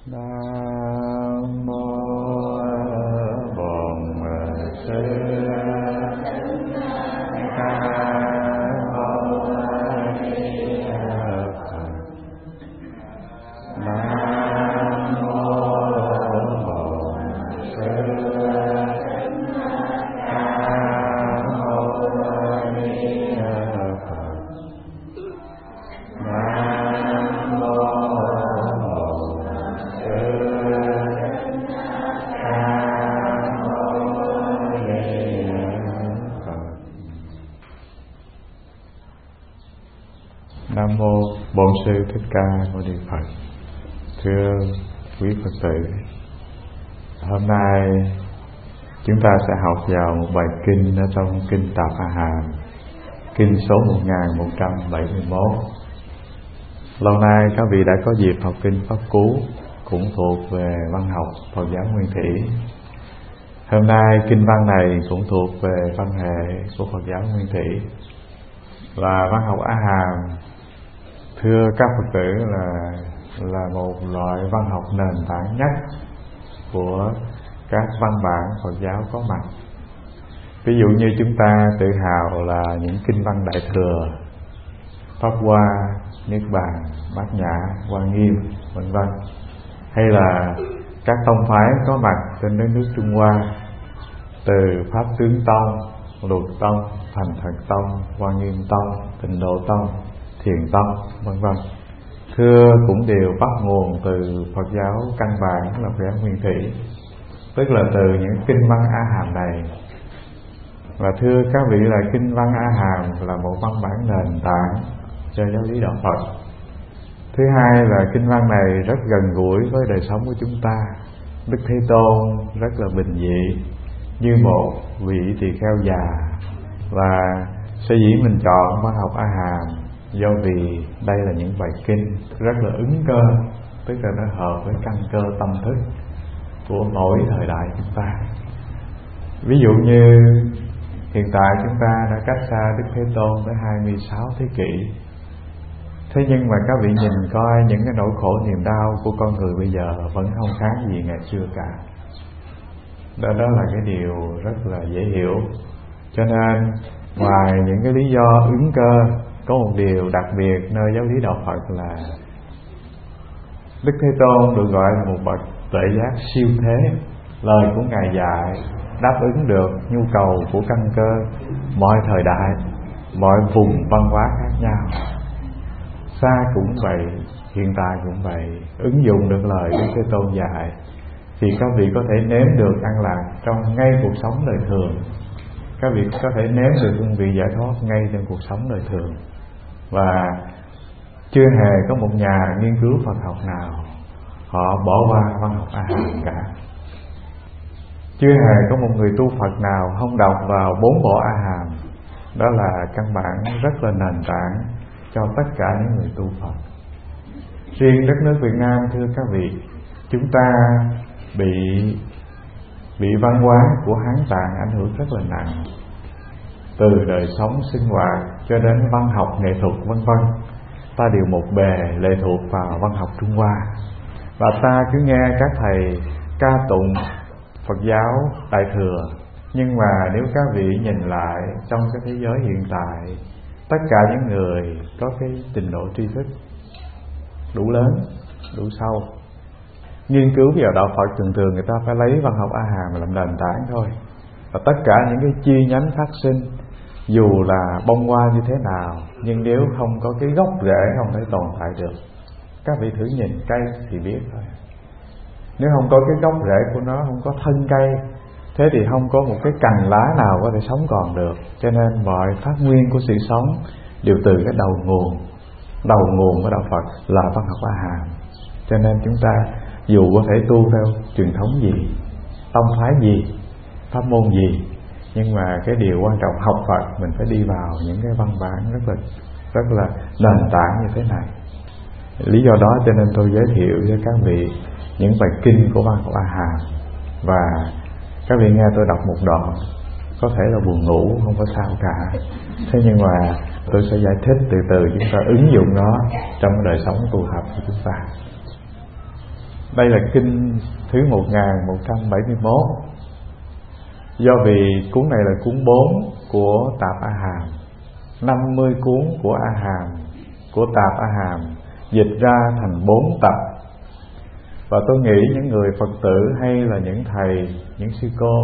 Nam mô Bổn Sư Nam mô Bổn Sư Thích Ca Mâu Ni Phật. Thưa quý Phật tử, hôm nay chúng ta sẽ học vào một bài kinh ở trong kinh Tạp A Hàm, kinh số 1171. Lâu nay các vị đã có dịp học kinh Pháp Cú, cũng thuộc về văn học Phật giáo Nguyên Thủy. Hôm nay kinh văn này cũng thuộc về văn hệ của Phật giáo Nguyên Thủy. Và văn học A Hàm, thưa các Phật tử, là một loại văn học nền tảng nhất của các văn bản Phật giáo có mặt. Ví dụ như chúng ta tự hào là những kinh văn Đại Thừa, Pháp Hoa, Niết Bàn, Bát Nhã, Hoa Nghiêm, vân vân, hay là các tông phái có mặt trên đất nước Trung Hoa, từ Pháp Tướng Tông, Luật Tông, Thành Thật Tông, Hoa Nghiêm Tông, Tịnh Độ Tông, Thiền Tông, vân vân. Thưa cũng đều bắt nguồn từ Phật giáo căn bản là Phật giáo Nguyên Thủy, tức là từ những kinh văn A Hàm này. Và thưa các vị, là kinh văn A Hàm là một văn bản nền tảng cho giáo lý đạo Phật. Thứ hai là kinh văn này rất gần gũi với đời sống của chúng ta. Đức Thế Tôn rất là bình dị, như một vị tỳ kheo già. Và sở dĩ mình chọn văn học A Hàm do vì đây là những bài kinh rất là ứng cơ, tức là nó hợp với căn cơ tâm thức của mỗi thời đại chúng ta. Ví dụ như hiện tại chúng ta đã cách xa Đức Thế Tôn tới 26 thế kỷ. Thế nhưng mà các vị nhìn coi những cái nỗi khổ niềm đau của con người bây giờ vẫn không khác gì ngày xưa cả. Đó là cái điều rất là dễ hiểu. Cho nên ngoài những cái lý do ứng cơ, có một điều đặc biệt nơi giáo lý đạo Phật là Đức Thế Tôn được gọi là một bậc tuệ giác siêu thế. Lời của Ngài dạy đáp ứng được nhu cầu của căn cơ mọi thời đại, mọi vùng văn hóa khác nhau. Xa cũng vậy, hiện tại cũng vậy. Ứng dụng được lời Đức Thế Tôn dạy thì các vị có thể nếm được an lạc trong ngay cuộc sống đời thường. Các vị có thể nếm được hương vị giải thoát ngay trong cuộc sống đời thường. Và chưa hề có một nhà nghiên cứu Phật học nào họ bỏ qua văn học A Hàm cả. Chưa hề có một người tu Phật nào không đọc vào 4 bộ A Hàm. Đó là căn bản rất là nền tảng cho tất cả những người tu Phật. Riêng đất nước Việt Nam, thưa các vị, chúng ta bị văn hóa của Hán Tạng ảnh hưởng rất là nặng, từ đời sống sinh hoạt cho đến văn học nghệ thuật vân vân. Ta đều một bề lệ thuộc vào văn học Trung Hoa, và ta cứ nghe các thầy ca tụng Phật giáo Đại Thừa. Nhưng mà nếu các vị nhìn lại trong cái thế giới hiện tại, tất cả những người có cái trình độ tri thức đủ lớn, đủ sâu, nghiên cứu vào đạo Phật, thường người ta phải lấy văn học A Hàm làm nền tảng thôi. Và tất cả những cái chi nhánh phát sinh, dù là bông hoa như thế nào, nhưng nếu không có cái gốc rễ không thể tồn tại được. Các vị thử nhìn cây thì biết thôi. Nếu không có cái gốc rễ của nó, không có thân cây, thế thì không có một cái cành lá nào có thể sống còn được. Cho nên mọi phát nguyên của sự sống đều từ cái đầu nguồn của đạo Phật là văn học A Hàm. Cho nên chúng ta dù có thể tu theo truyền thống gì, tông phái gì, pháp môn gì, nhưng mà cái điều quan trọng học Phật mình phải đi vào những cái văn bản rất là nền tảng như thế này. Lý do đó cho nên tôi giới thiệu cho các vị những bài kinh của văn học A Hàm. Và các vị nghe tôi đọc một đoạn có thể là buồn ngủ, không có sao cả. Thế nhưng mà tôi sẽ giải thích từ từ, chúng ta ứng dụng nó trong đời sống tu học của chúng ta. Đây là kinh thứ 1171. Do vì cuốn này là cuốn 4 của Tạp A Hàm, 50 cuốn của A Hàm, của Tạp A Hàm dịch ra thành 4 tập. Và tôi nghĩ những người Phật tử hay là những thầy, những sư cô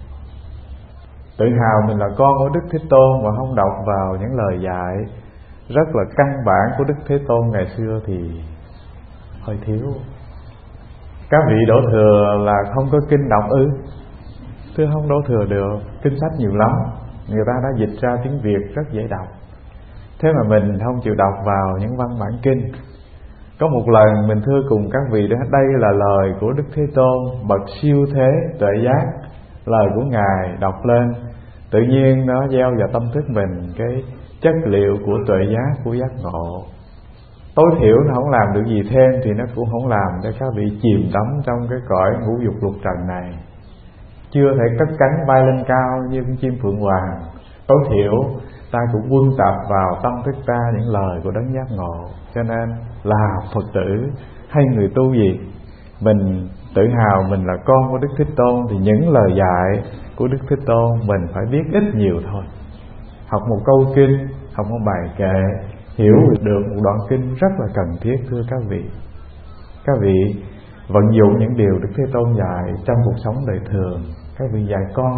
tự hào mình là con của Đức Thế Tôn mà không đọc vào những lời dạy rất là căn bản của Đức Thế Tôn ngày xưa thì hơi thiếu. Các vị đổ thừa là không có kinh đọc ư? Thưa không đổ thừa được, kinh sách nhiều lắm, người ta đã dịch ra tiếng Việt rất dễ đọc. Thế mà mình không chịu đọc vào những văn bản kinh. Có một lần mình thưa cùng các vị đó, đây là lời của Đức Thế Tôn, bậc siêu thế tuệ giác, lời của Ngài đọc lên, tự nhiên nó gieo vào tâm thức mình cái chất liệu của tuệ giác, của giác ngộ. Tối thiểu nó không làm được gì thêm thì nó cũng không làm cho các vị chìm đắm trong cái cõi ngũ dục lục trần này, chưa thể cất cánh bay lên cao như con chim phượng hoàng. Tối thiểu ta cũng quân tập vào tâm thức ta những lời của đấng giác ngộ. Cho nên là Phật tử hay người tu gì, mình tự hào mình là con của Đức Thế Tôn thì những lời dạy của Đức Thế Tôn mình phải biết ít nhiều thôi. Học một câu kinh, học một bài kệ, hiểu được một đoạn kinh rất là cần thiết. Thưa các vị, các vị vận dụng những điều Đức Thế Tôn dạy trong cuộc sống đời thường. Các vị dạy con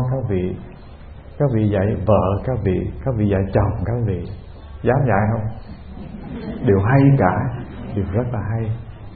các vị dạy vợ các vị dạy chồng các vị. Dám dạy không? Điều hay cả, điều rất là hay.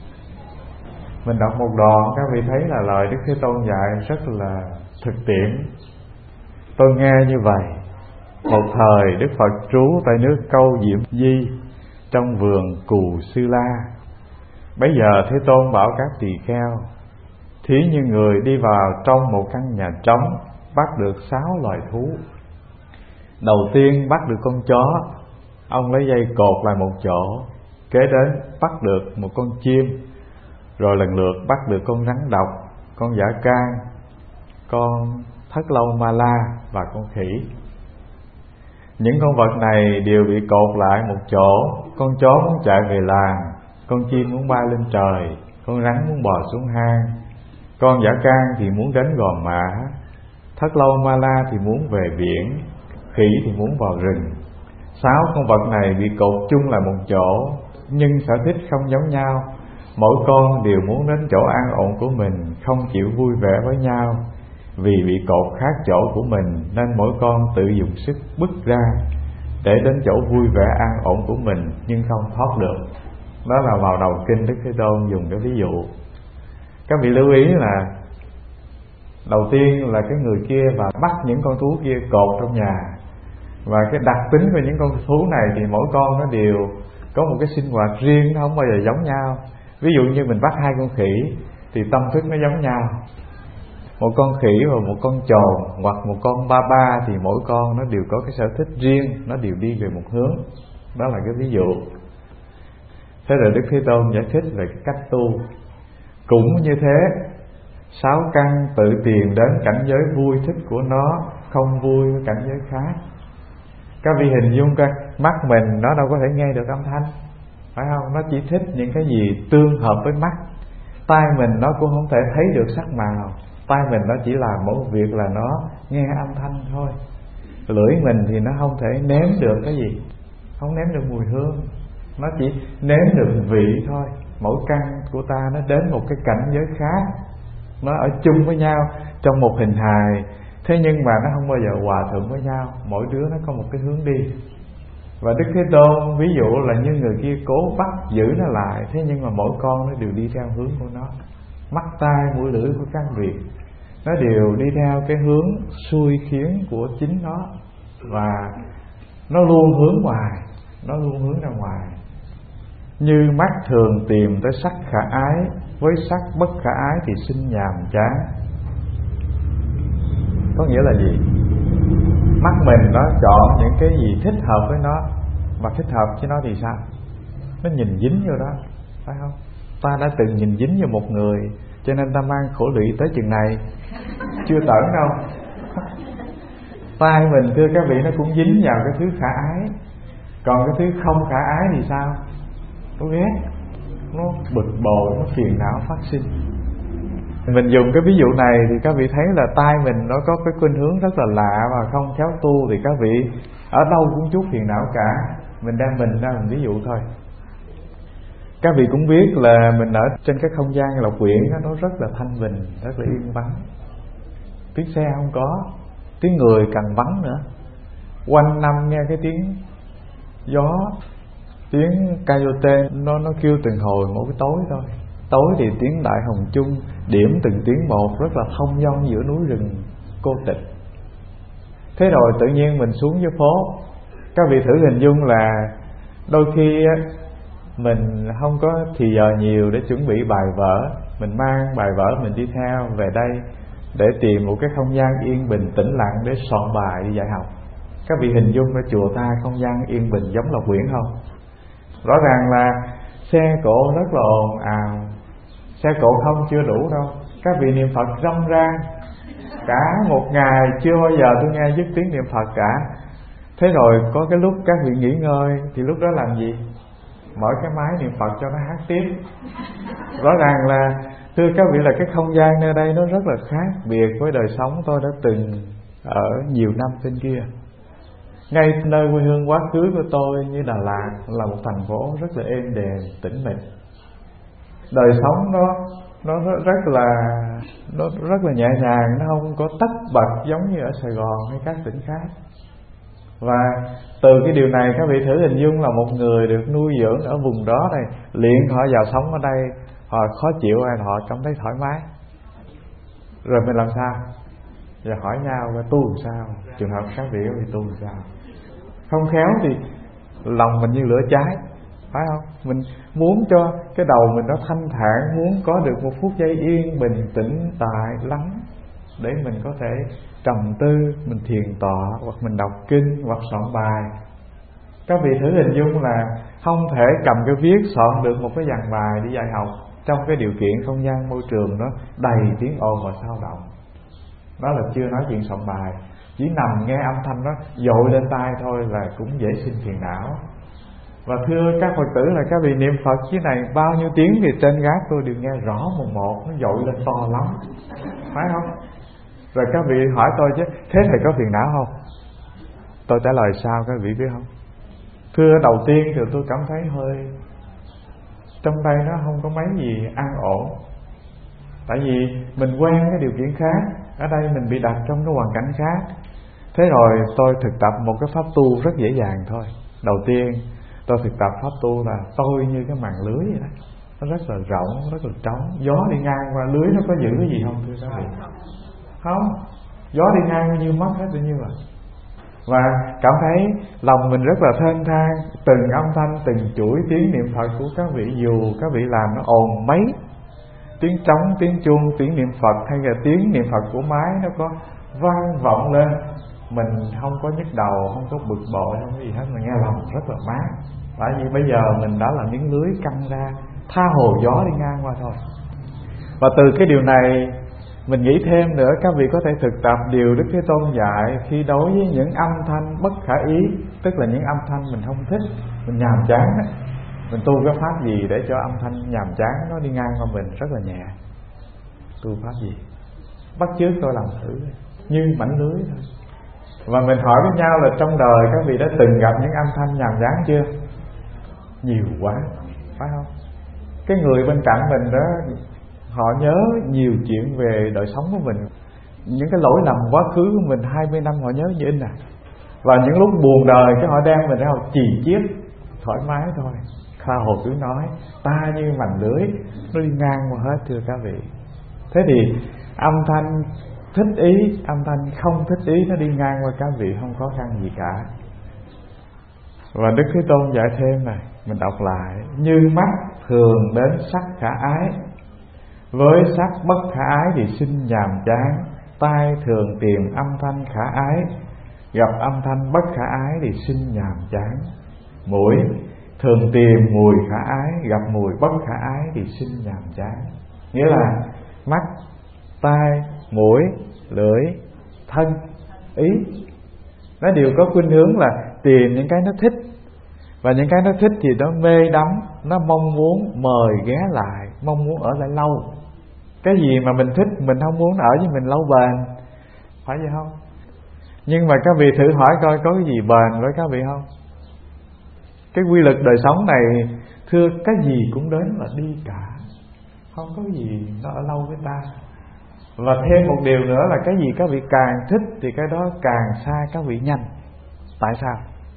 Mình đọc một đoạn các vị thấy là lời Đức Thế Tôn dạy rất là thực tiễn. Tôi nghe như vậy: một thời Đức Phật trú tại nước Câu Diệm Di, trong vườn Cù Sư La. Bấy giờ Thế Tôn bảo các tỳ kheo: thí như người đi vào trong một căn nhà trống, bắt được 6 loài thú. Đầu tiên bắt được con chó, ông lấy dây cột lại một chỗ. Kế đến bắt được một con chim, rồi lần lượt bắt được con rắn độc, con dã can, con thất lâu ma la và con khỉ. Những con vật này đều bị cột lại một chỗ. Con chó muốn chạy về làng, con chim muốn bay lên trời, con rắn muốn bò xuống hang, con dã can thì muốn đến Gò Mã, thất lâu ma la thì muốn về biển, khỉ thì muốn vào rừng. 6 con vật này bị cột chung lại một chỗ, nhưng sở thích không giống nhau. Mỗi con đều muốn đến chỗ an ổn của mình, không chịu vui vẻ với nhau. Vì bị cột khác chỗ của mình nên mỗi con tự dùng sức bứt ra để đến chỗ vui vẻ an ổn của mình, nhưng không thoát được. Đó là vào đầu kinh Đức Thế Tôn dùng cái ví dụ. Các vị lưu ý là đầu tiên là cái người kia và bắt những con thú kia cột trong nhà. Và cái đặc tính của những con thú này thì mỗi con nó đều có một cái sinh hoạt riêng, nó không bao giờ giống nhau. Ví dụ như mình bắt 2 con khỉ thì tâm thức nó giống nhau. Một con khỉ và một con trồn hoặc một con ba ba thì mỗi con nó đều có cái sở thích riêng, nó đều đi về một hướng. Đó là cái ví dụ. Thế rồi Đức Thế Tôn giải thích về cái cách tu. Cũng như thế, 6 căn tự tìm đến cảnh giới vui thích của nó, không vui với cảnh giới khác. Các vị hình dung coi, mắt mình nó đâu có thể nghe được âm thanh, phải không? Nó chỉ thích những cái gì tương hợp với mắt. Tai mình nó cũng không thể thấy được sắc màu, tai mình nó chỉ làm một việc là nó nghe âm thanh thôi. Lưỡi mình thì nó không thể nếm được cái gì, không nếm được mùi hương, nó chỉ nếm được vị thôi. Mỗi căn của ta nó đến một cái cảnh giới khác, nó ở chung với nhau trong một hình hài, thế nhưng mà nó không bao giờ hòa thuận với nhau. Mỗi đứa nó có một cái hướng đi. Và Đức Thế Tôn ví dụ là như người kia cố bắt giữ nó lại, thế nhưng mà mỗi con nó đều đi theo hướng của nó. Mắt tai mũi lưỡi của các vị nó đều đi theo cái hướng xuôi khiến của chính nó, và nó luôn hướng ngoài, nó luôn hướng ra ngoài. Như mắt thường tìm tới sắc khả ái, với sắc bất khả ái thì sinh nhàm chán. Có nghĩa là gì? Mắt mình nó chọn những cái gì thích hợp với nó, mà thích hợp với nó thì sao? Nó nhìn dính vô đó, phải không? Ta đã từng nhìn dính vô một người, cho nên ta mang khổ lụy tới chừng này, chưa tởn đâu. Tai mình thưa các vị nó cũng dính vào cái thứ khả ái, còn cái thứ không khả ái thì sao? Tôi ghét. nó bực bội, nó phiền não phát sinh. Mình dùng cái ví dụ này thì các vị thấy là tai mình nó có cái khuynh hướng rất là lạ, và không khéo tu thì các vị ở đâu cũng chút phiền não cả. Mình đem mình ra mình ví dụ thôi. Các vị cũng biết là mình ở trên cái không gian Lộc Quyển nó rất là thanh bình, rất là yên vắng. Tiếng xe không có, tiếng người càng vắng nữa. Quanh năm nghe cái tiếng gió, tiếng coyote nó kêu từng hồi mỗi cái tối thôi. Tối thì tiếng đại hồng chung điểm từng tiếng một, rất là thông dong giữa núi rừng cô tịch. Thế rồi tự nhiên mình xuống dưới phố. Các vị thử hình dung là đôi khi mình không có thì giờ nhiều để chuẩn bị bài vở, mình mang bài vở mình đi theo về đây để tìm một cái không gian yên bình tĩnh lặng để soạn bài đi dạy học. Các vị hình dung ra chùa ta không gian yên bình giống Lộc Quyển không? Rõ ràng là xe cộ rất là ồn ào. Xe cộ không chưa đủ đâu, các vị niệm Phật râm ran. Cả một ngày chưa bao giờ tôi nghe dứt tiếng niệm Phật cả. Thế rồi có cái lúc các vị nghỉ ngơi thì lúc đó làm gì? Mở cái máy niệm Phật cho nó hát tiếp. Rõ ràng là thưa các vị là cái không gian nơi đây nó rất là khác biệt với đời sống tôi đã từng ở nhiều năm bên kia. Ngay nơi quê hương quá khứ của tôi như Đà Lạt là một thành phố rất là êm đềm, tĩnh mịch. Đời sống nó rất là nhẹ nhàng, nó không có tất bật giống như ở Sài Gòn hay các tỉnh khác. Và từ cái điều này các vị thử hình dung là một người được nuôi dưỡng ở vùng đó này, liền họ vào sống ở đây, họ khó chịu hay họ cảm thấy thoải mái. Rồi mình làm sao? Giờ hỏi nhau và tu làm sao? Trường hợp các vị thì tu làm sao? Không khéo thì lòng mình như lửa cháy, phải không? Mình muốn cho cái đầu mình nó thanh thản, muốn có được một phút giây yên bình tĩnh tại lắng để mình có thể trầm tư, mình thiền tọa hoặc mình đọc kinh hoặc soạn bài. Các vị thử hình dung là không thể cầm cái viết soạn được một cái dàn bài đi dạy học trong cái điều kiện không gian môi trường nó đầy tiếng ồn và xao động. Đó là chưa nói chuyện soạn bài, chỉ nằm nghe âm thanh nó dội lên tai thôi là cũng dễ sinh phiền não. Và thưa các Phật tử là các vị niệm Phật chứ này bao nhiêu tiếng thì trên gác tôi đều nghe rõ một, nó dội lên to lắm, phải không? Rồi các vị hỏi tôi chứ thế thầy có phiền não không? Tôi trả lời sao các vị biết không? Thưa đầu tiên thì tôi cảm thấy hơi trong đây nó không có mấy gì an ổn. Tại vì mình quen cái điều kiện khác, ở đây mình bị đặt trong cái hoàn cảnh khác. Thế rồi tôi thực tập một cái pháp tu rất dễ dàng thôi. Đầu tiên tôi thực tập pháp tu là tôi như cái màn lưới vậy đó. Nó rất là rộng, rất là trống. Gió đi ngang qua lưới nó có giữ cái gì không thưa các vị? Không, gió đi ngang như mất hết tự nhiên rồi. Và cảm thấy lòng mình rất là thênh thang. Từng âm thanh, từng chuỗi tiếng niệm Phật của các vị, dù các vị làm nó ồn mấy, tiếng trống, tiếng chuông, tiếng niệm Phật hay là tiếng niệm Phật của máy nó có vang vọng lên, mình không có nhức đầu, không có bực bội, không có gì hết, mà nghe lòng rất là mát. Tại vì bây giờ mình đã là miếng lưới căng ra, tha hồ gió đi ngang qua thôi. Và từ cái điều này mình nghĩ thêm nữa, các vị có thể thực tập điều Đức Thế Tôn dạy khi đối với những âm thanh bất khả ý, tức là những âm thanh mình không thích, mình nhàm chán đó. Mình tu cái pháp gì để cho âm thanh nhàm chán nó đi ngang qua mình rất là nhẹ? Tu pháp gì? Bắt chước tôi làm thử như mảnh lưới thôi. Và mình hỏi với nhau là trong đời các vị đã từng gặp những âm thanh nhàm chán chưa? Nhiều quá, phải không? Cái người bên cạnh mình đó, họ nhớ nhiều chuyện về đời sống của mình, những cái lỗi lầm quá khứ của mình 20 năm họ nhớ như in à. Và những lúc buồn đời cái họ đem mình ra họ chì chiết thoải mái thôi. Kha Hồ cứ nói ta như mành lưới, nó đi ngang qua hết thưa các vị. Thế thì âm thanh thích ý, âm thanh không thích ý nó đi ngang qua các vị không khó khăn gì cả. Và Đức Thế Tôn dạy thêm này, mình đọc lại: như mắt thường đến sắc khả ái, với sắc bất khả ái thì sinh nhàm chán. Tai thường tìm âm thanh khả ái, gặp âm thanh bất khả ái thì sinh nhàm chán. Mũi thường tìm mùi khả ái, gặp mùi bất khả ái thì sinh nhàm chán. Nghĩa là mắt, tai, mũi, lưỡi, thân, ý nó đều có khuynh hướng là tìm những cái nó thích. Và những cái nó thích thì nó mê đắm, nó mong muốn mời ghé lại, mong muốn ở lại lâu. Cái gì mà mình thích mình không muốn ở với mình lâu bền, phải vậy không? Nhưng mà các vị thử hỏi coi có cái gì bền với các vị không? Cái quy luật đời sống này, thưa, cái gì cũng đến và đi cả, không có gì nó ở lâu với ta. Và thêm một điều nữa là cái gì các vị càng thích thì cái đó càng xa các vị nhanh. Tại sao?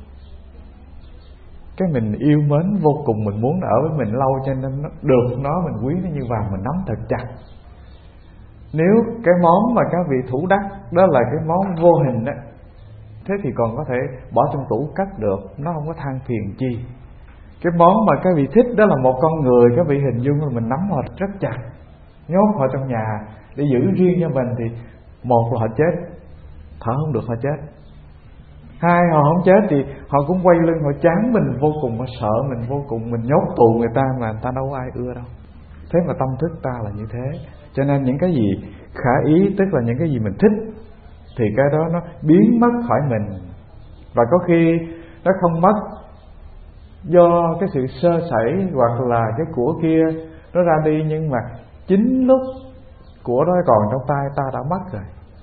Cái mình yêu mến vô cùng, mình muốn ở với mình lâu, cho nên nó được nó mình quý nó như vàng, mình nắm thật chặt. Nếu cái món mà các vị thủ đắc đó là cái món vô hình đó, thế thì còn có thể bỏ trong tủ cất được, nó không có than phiền chi. Cái món mà các vị thích đó là một con người, các vị hình dung là mình nắm họ rất chặt, nhốt họ trong nhà để giữ riêng cho mình, thì một là họ chết, thở không được họ chết. Hai, họ không chết thì họ cũng quay lưng, họ chán mình vô cùng, họ sợ mình vô cùng, mình nhốt tù người ta mà người ta đâu có ai ưa đâu. Thế mà tâm thức ta là như thế. Cho nên những cái gì khả ý, tức là những cái gì mình thích, thì cái đó nó biến mất khỏi mình. Và có khi nó không mất do cái sự sơ sẩy hoặc là cái của kia nó ra đi, nhưng mà chính lúc của đó còn trong tay ta đã mất rồi.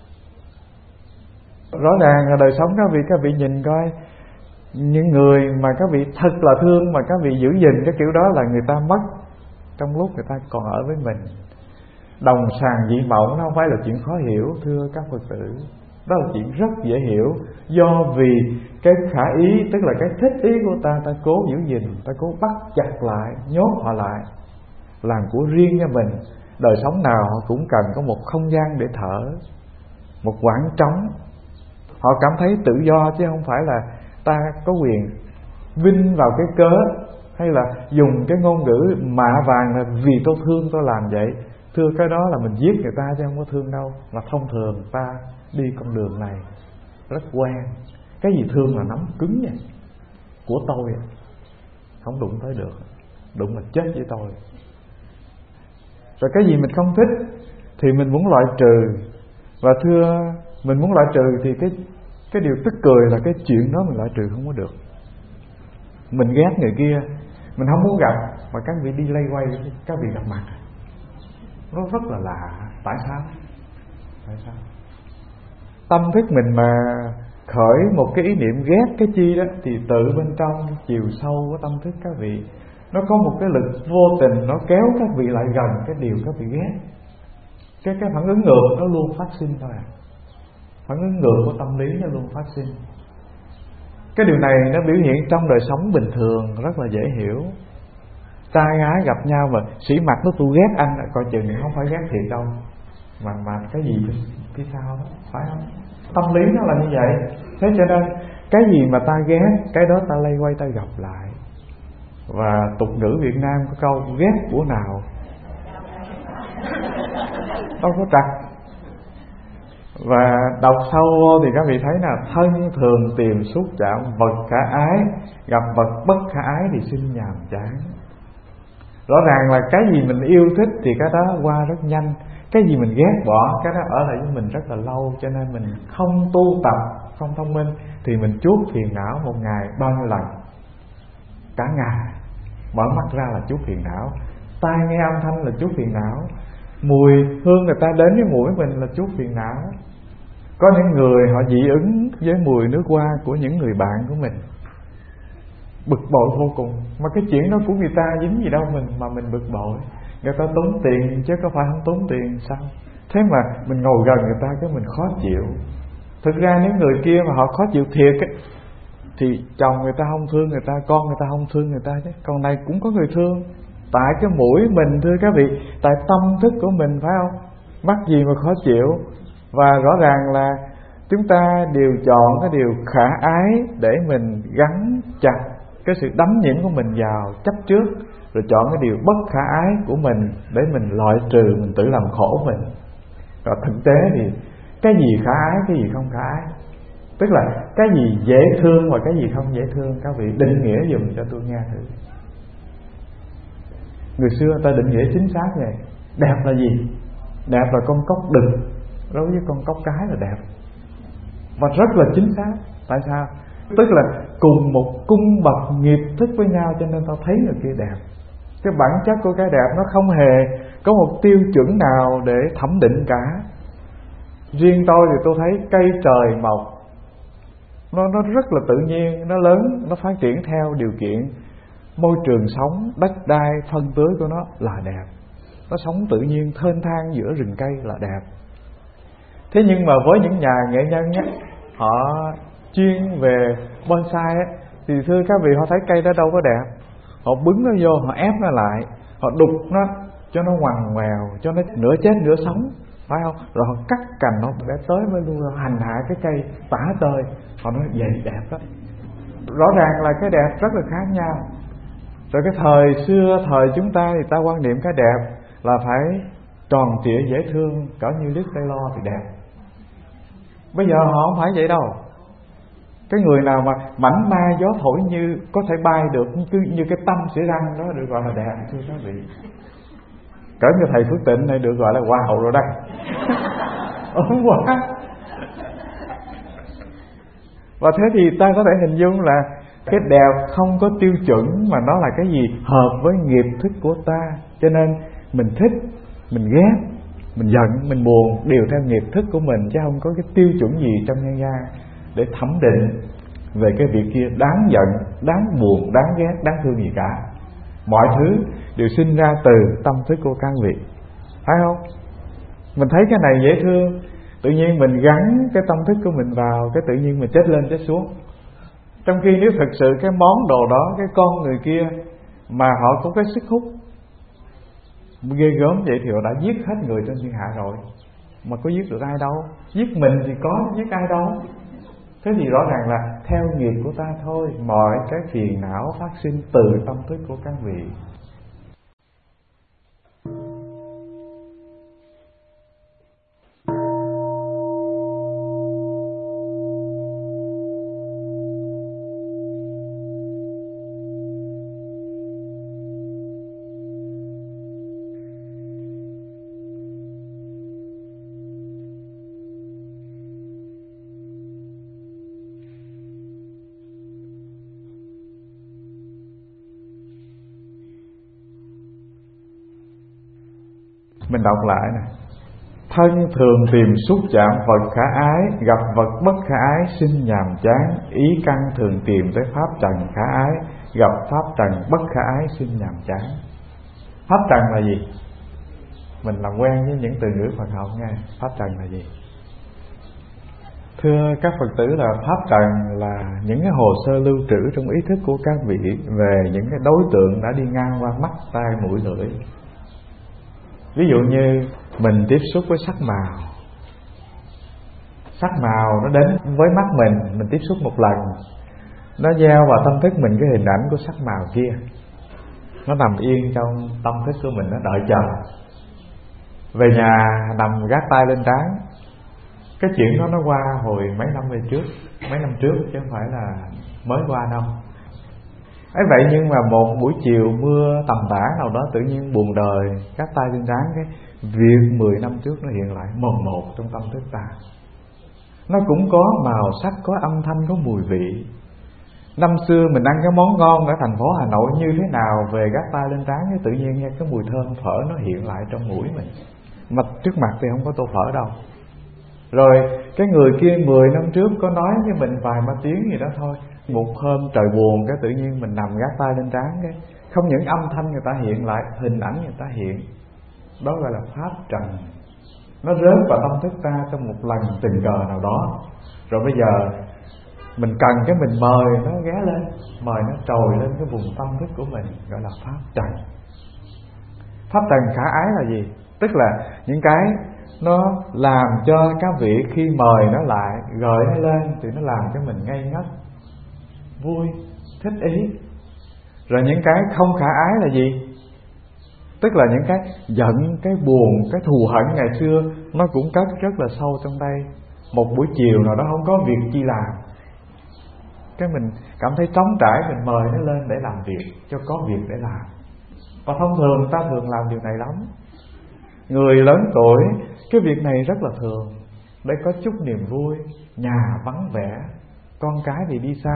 Rõ ràng là đời sống các vị nhìn coi, những người mà các vị thật là thương mà các vị giữ gìn cái kiểu đó là người ta mất trong lúc người ta còn ở với mình. Đồng sàng dị mộng nó không phải là chuyện khó hiểu, thưa các Phật tử. Đó là chuyện rất dễ hiểu. Do vì cái khả ý, tức là cái thích ý của ta, ta cố giữ gìn, ta cố bắt chặt lại, nhốt họ lại, làm của riêng cho mình. Đời sống nào họ cũng cần có một không gian để thở, một khoảng trống. Họ cảm thấy tự do, chứ không phải là ta có quyền vinh vào cái cớ, hay là dùng cái ngôn ngữ mạ vàng là vì tôi thương tôi làm vậy. Thưa, cái đó là mình giết người ta chứ không có thương đâu. Mà thông thường ta đi con đường này rất quen. Cái gì thương là nắm cứng vậy, của tôi không đụng tới được, đụng là chết với tôi. Rồi cái gì mình không thích thì mình muốn loại trừ. Và thưa, mình muốn loại trừ thì cái điều tức cười là cái chuyện đó mình loại trừ không có được. Mình ghét người kia, mình không muốn gặp, mà các vị đi lây quay, các vị gặp mặt, nó rất là lạ. Tại sao? Tại sao? Tâm thức mình mà khởi một cái ý niệm ghét cái chi đó, thì tự bên trong chiều sâu của tâm thức các vị, nó có một cái lực vô tình, nó kéo các vị lại gần cái điều các vị ghét. Cái phản ứng ngược nó luôn phát sinh thôi à. Phản ứng ngược của tâm lý nó luôn phát sinh. Cái điều này nó biểu hiện trong đời sống bình thường rất là dễ hiểu. Trai gái gặp nhau mà sĩ mặt nó tôi ghét anh, coi chừng không phải ghét thiệt đâu, mà cái gì phía sau đó, phải không? Tâm lý nó là như vậy. Thế cho nên cái gì mà ta ghét, cái đó ta lây quay ta gặp lại. Và tục ngữ Việt Nam có câu ghét của nào đâu có trật. Và đọc sâu vô thì các vị thấy là thân thường tìm xúc chạm vật khả ái, gặp vật bất khả ái thì sinh nhàm chán. Rõ ràng là cái gì mình yêu thích thì cái đó qua rất nhanh. Cái gì mình ghét bỏ, cái đó ở lại với mình rất là lâu. Cho nên mình không tu tập, không thông minh thì mình chuốc phiền não một ngày bao nhiêu lần? Cả ngày. Mở mắt ra là chuốc phiền não, tai nghe âm thanh là chuốc phiền não, mùi hương người ta đến với mũi mình là chuốc phiền não. Có những người họ dị ứng với mùi nước hoa của những người bạn của mình, bực bội vô cùng. Mà cái chuyện đó của người ta dính gì đâu mà mình bực bội. Người ta tốn tiền chứ có phải không tốn tiền sao? Thế mà mình ngồi gần người ta cái mình khó chịu. Thực ra những người kia mà họ khó chịu thiệt ấy, thì chồng người ta không thương người ta, con người ta không thương người ta chứ. Còn này cũng có người thương. Tại cái mũi mình, thưa các vị, tại tâm thức của mình, phải không? Mắc gì mà khó chịu. Và rõ ràng là chúng ta đều chọn cái điều khả ái để mình gắn chặt cái sự đắm nhiễm của mình vào chấp trước, rồi chọn cái điều bất khả ái của mình để mình loại trừ, mình tự làm khổ mình. Rồi thực tế thì cái gì khả ái, cái gì không khả ái, tức là cái gì dễ thương và cái gì không dễ thương, các vị định nghĩa dùm cho tôi nghe thử. Người xưa ta định nghĩa chính xác vậy. Đẹp là gì? Đẹp là con cóc đực đối với con cóc cái là đẹp. Và rất là chính xác. Tại sao? Tức là cùng một cung bậc nghiệp thức với nhau, cho nên tao thấy người kia đẹp. Cái bản chất của cái đẹp nó không hề có một tiêu chuẩn nào để thẩm định cả. Riêng tôi thì tôi thấy cây trời mọc nó rất là tự nhiên, nó lớn, nó phát triển theo điều kiện môi trường sống, đất đai, phân tưới của nó là đẹp. Nó sống tự nhiên thênh thang giữa rừng cây là đẹp. Thế nhưng mà với những nhà nghệ nhân á, họ chuyên về bonsai á, thì thưa các vị, họ thấy cây đó đâu có đẹp, họ bứng nó vô, họ ép nó lại, họ đục nó cho nó ngoằn ngoèo, cho nó nửa chết nửa sống, phải không? Rồi họ cắt cành nó để tới mới luôn hành hạ cái cây tả tơi. Họ nói vậy đẹp đó. Rõ ràng là cái đẹp rất là khác nhau. Rồi cái thời xưa, thời chúng ta thì ta quan niệm cái đẹp là phải tròn trịa dễ thương, cỡ như Liz Taylor thì đẹp. Bây giờ họ không phải vậy đâu. Cái người nào mà mảnh mai gió thổi như có thể bay được, như cái tâm xỉa răng đó được gọi là đẹp, thưa các vị. Cỡ như thầy Phước Tịnh này được gọi là hoa hậu rồi đây. Ổn quá. Và thế thì ta có thể hình dung là cái đẹp không có tiêu chuẩn, mà nó là cái gì hợp với nghiệp thức của ta. Cho nên mình thích, mình ghét, mình giận, mình buồn đều theo nghiệp thức của mình, chứ không có cái tiêu chuẩn gì trong nhân gian để thẩm định về cái việc kia đáng giận, đáng buồn, đáng ghét, đáng thương gì cả. Mọi thứ đều sinh ra từ tâm thức của các vị, phải không? Mình thấy cái này dễ thương, tự nhiên mình gắn cái tâm thức của mình vào, cái tự nhiên mình chết lên chết xuống. Trong khi nếu thực sự cái món đồ đó, cái con người kia mà họ có cái sức hút ghê gớm vậy thì họ đã giết hết người trên thiên hạ rồi, mà có giết được ai đâu. Giết mình thì có, giết ai đâu. Thế thì rõ ràng là theo nghiệp của ta thôi. Mọi cái phiền não phát sinh từ tâm thức của các vị. Mình đọc lại nè. Thân thường tìm xúc chạm vật khả ái, gặp vật bất khả ái sinh nhàm chán. Ý căn thường tìm tới pháp trần khả ái, gặp pháp trần bất khả ái sinh nhàm chán. Pháp trần là gì? Mình làm quen với những từ ngữ Phật học nghe. Pháp trần là gì? Thưa các Phật tử, là pháp trần là những cái hồ sơ lưu trữ trong ý thức của các vị về những cái đối tượng đã đi ngang qua mắt, tai, mũi, lưỡi. Ví dụ như mình tiếp xúc với sắc màu. Sắc màu nó đến với mắt mình tiếp xúc một lần, nó gieo vào tâm thức mình cái hình ảnh của sắc màu kia. Nó nằm yên trong tâm thức của mình, nó đợi chờ. Về nhà nằm gác tay lên trán. Cái chuyện đó nó qua hồi mấy năm về trước, mấy năm trước chứ không phải là mới qua đâu. Ấy vậy nhưng mà một buổi chiều mưa tầm tã nào đó tự nhiên buồn đời, gác tay lên trán, cái việc 10 năm trước nó hiện lại mồn một trong tâm thức ta. Nó cũng có màu sắc, có âm thanh, có mùi vị. Năm xưa mình ăn cái món ngon ở thành phố Hà Nội như thế nào, về gác tay lên trán cái tự nhiên nghe cái mùi thơm phở nó hiện lại trong mũi mình. Mà trước mặt thì không có tô phở đâu. Rồi cái người kia 10 năm trước có nói với mình vài ba tiếng gì đó thôi, một hôm trời buồn cái tự nhiên mình nằm gác tay lên trán, cái không những âm thanh người ta hiện lại, hình ảnh người ta hiện. Đó gọi là pháp trần. Nó rớt vào tâm thức ta trong một lần tình cờ nào đó. Rồi bây giờ mình cần cái mình mời nó ghé lên, mời nó trồi lên cái vùng tâm thức của mình, gọi là pháp trần. Pháp trần khả ái là gì? Tức là những cái nó làm cho các vị khi mời nó lại, gợi nó lên thì nó làm cho mình ngây ngất, vui, thích ý. Rồi những cái không khả ái là gì? Tức là những cái giận, cái buồn, cái thù hận ngày xưa nó cũng cất rất là sâu trong đây. Một buổi chiều nào đó không có việc chi làm, cái mình cảm thấy trống trải, mình mời nó lên để làm việc, cho có việc để làm. Và thông thường ta thường làm điều này lắm. Người lớn tuổi cái việc này rất là thường, để có chút niềm vui. Nhà vắng vẻ, con cái thì đi xa,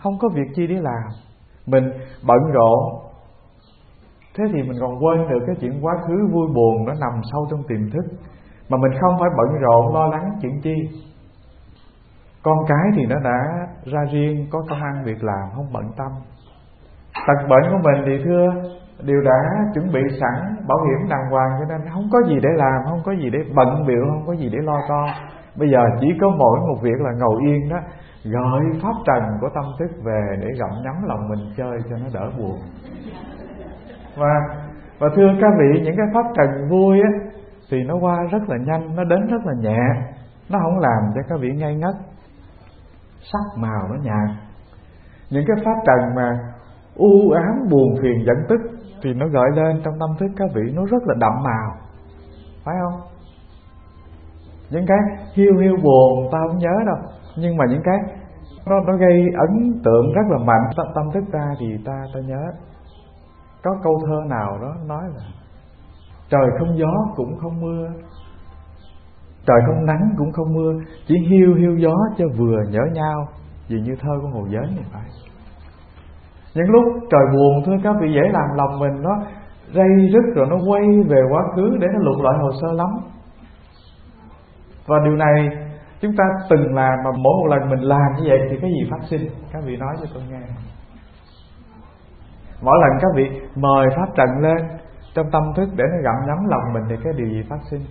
không có việc chi để làm. Mình bận rộn, thế thì mình còn quên được cái chuyện quá khứ vui buồn nó nằm sâu trong tiềm thức. Mà mình không phải bận rộn lo lắng chuyện chi. Con cái thì nó đã ra riêng, có công ăn việc làm, không bận tâm. Tật bệnh của mình thì thưa đều đã chuẩn bị sẵn bảo hiểm đàng hoàng, cho nên không có gì để làm, không có gì để bận bịu, không có gì để lo toan. Bây giờ chỉ có mỗi một việc là ngồi yên đó, gọi pháp trần của tâm thức về để gặm nhấm lòng mình chơi cho nó đỡ buồn. Và thưa các vị, những cái pháp trần vui á thì nó qua rất là nhanh, nó đến rất là nhẹ, nó không làm cho các vị ngây ngất, sắc màu nó nhạt. Những cái pháp trần mà u ám buồn phiền giận tức thì nó gợi lên trong tâm thức các vị, nó rất là đậm màu, phải không? Những cái hiu hiu buồn ta không nhớ đâu, nhưng mà những cái nó gây ấn tượng rất là mạnh tâm thức ta thì ta nhớ. Có câu thơ nào đó nói là trời không gió cũng không mưa, trời không nắng cũng không mưa, chỉ hiu hiu gió cho vừa nhớ nhau. Vì như thơ của Hồ Giới này phải. Những lúc trời buồn thưa các vị, dễ làm lòng mình nó ray rứt, rồi nó quay về quá khứ để nó lục lọi hồ sơ lắm. Và điều này chúng ta từng làm, mà mỗi một lần mình làm như vậy thì cái gì phát sinh? Các vị nói cho tôi nghe. Mỗi lần các vị mời pháp trần lên trong tâm thức để nó gặm nhấm lòng mình thì cái điều gì phát sinh?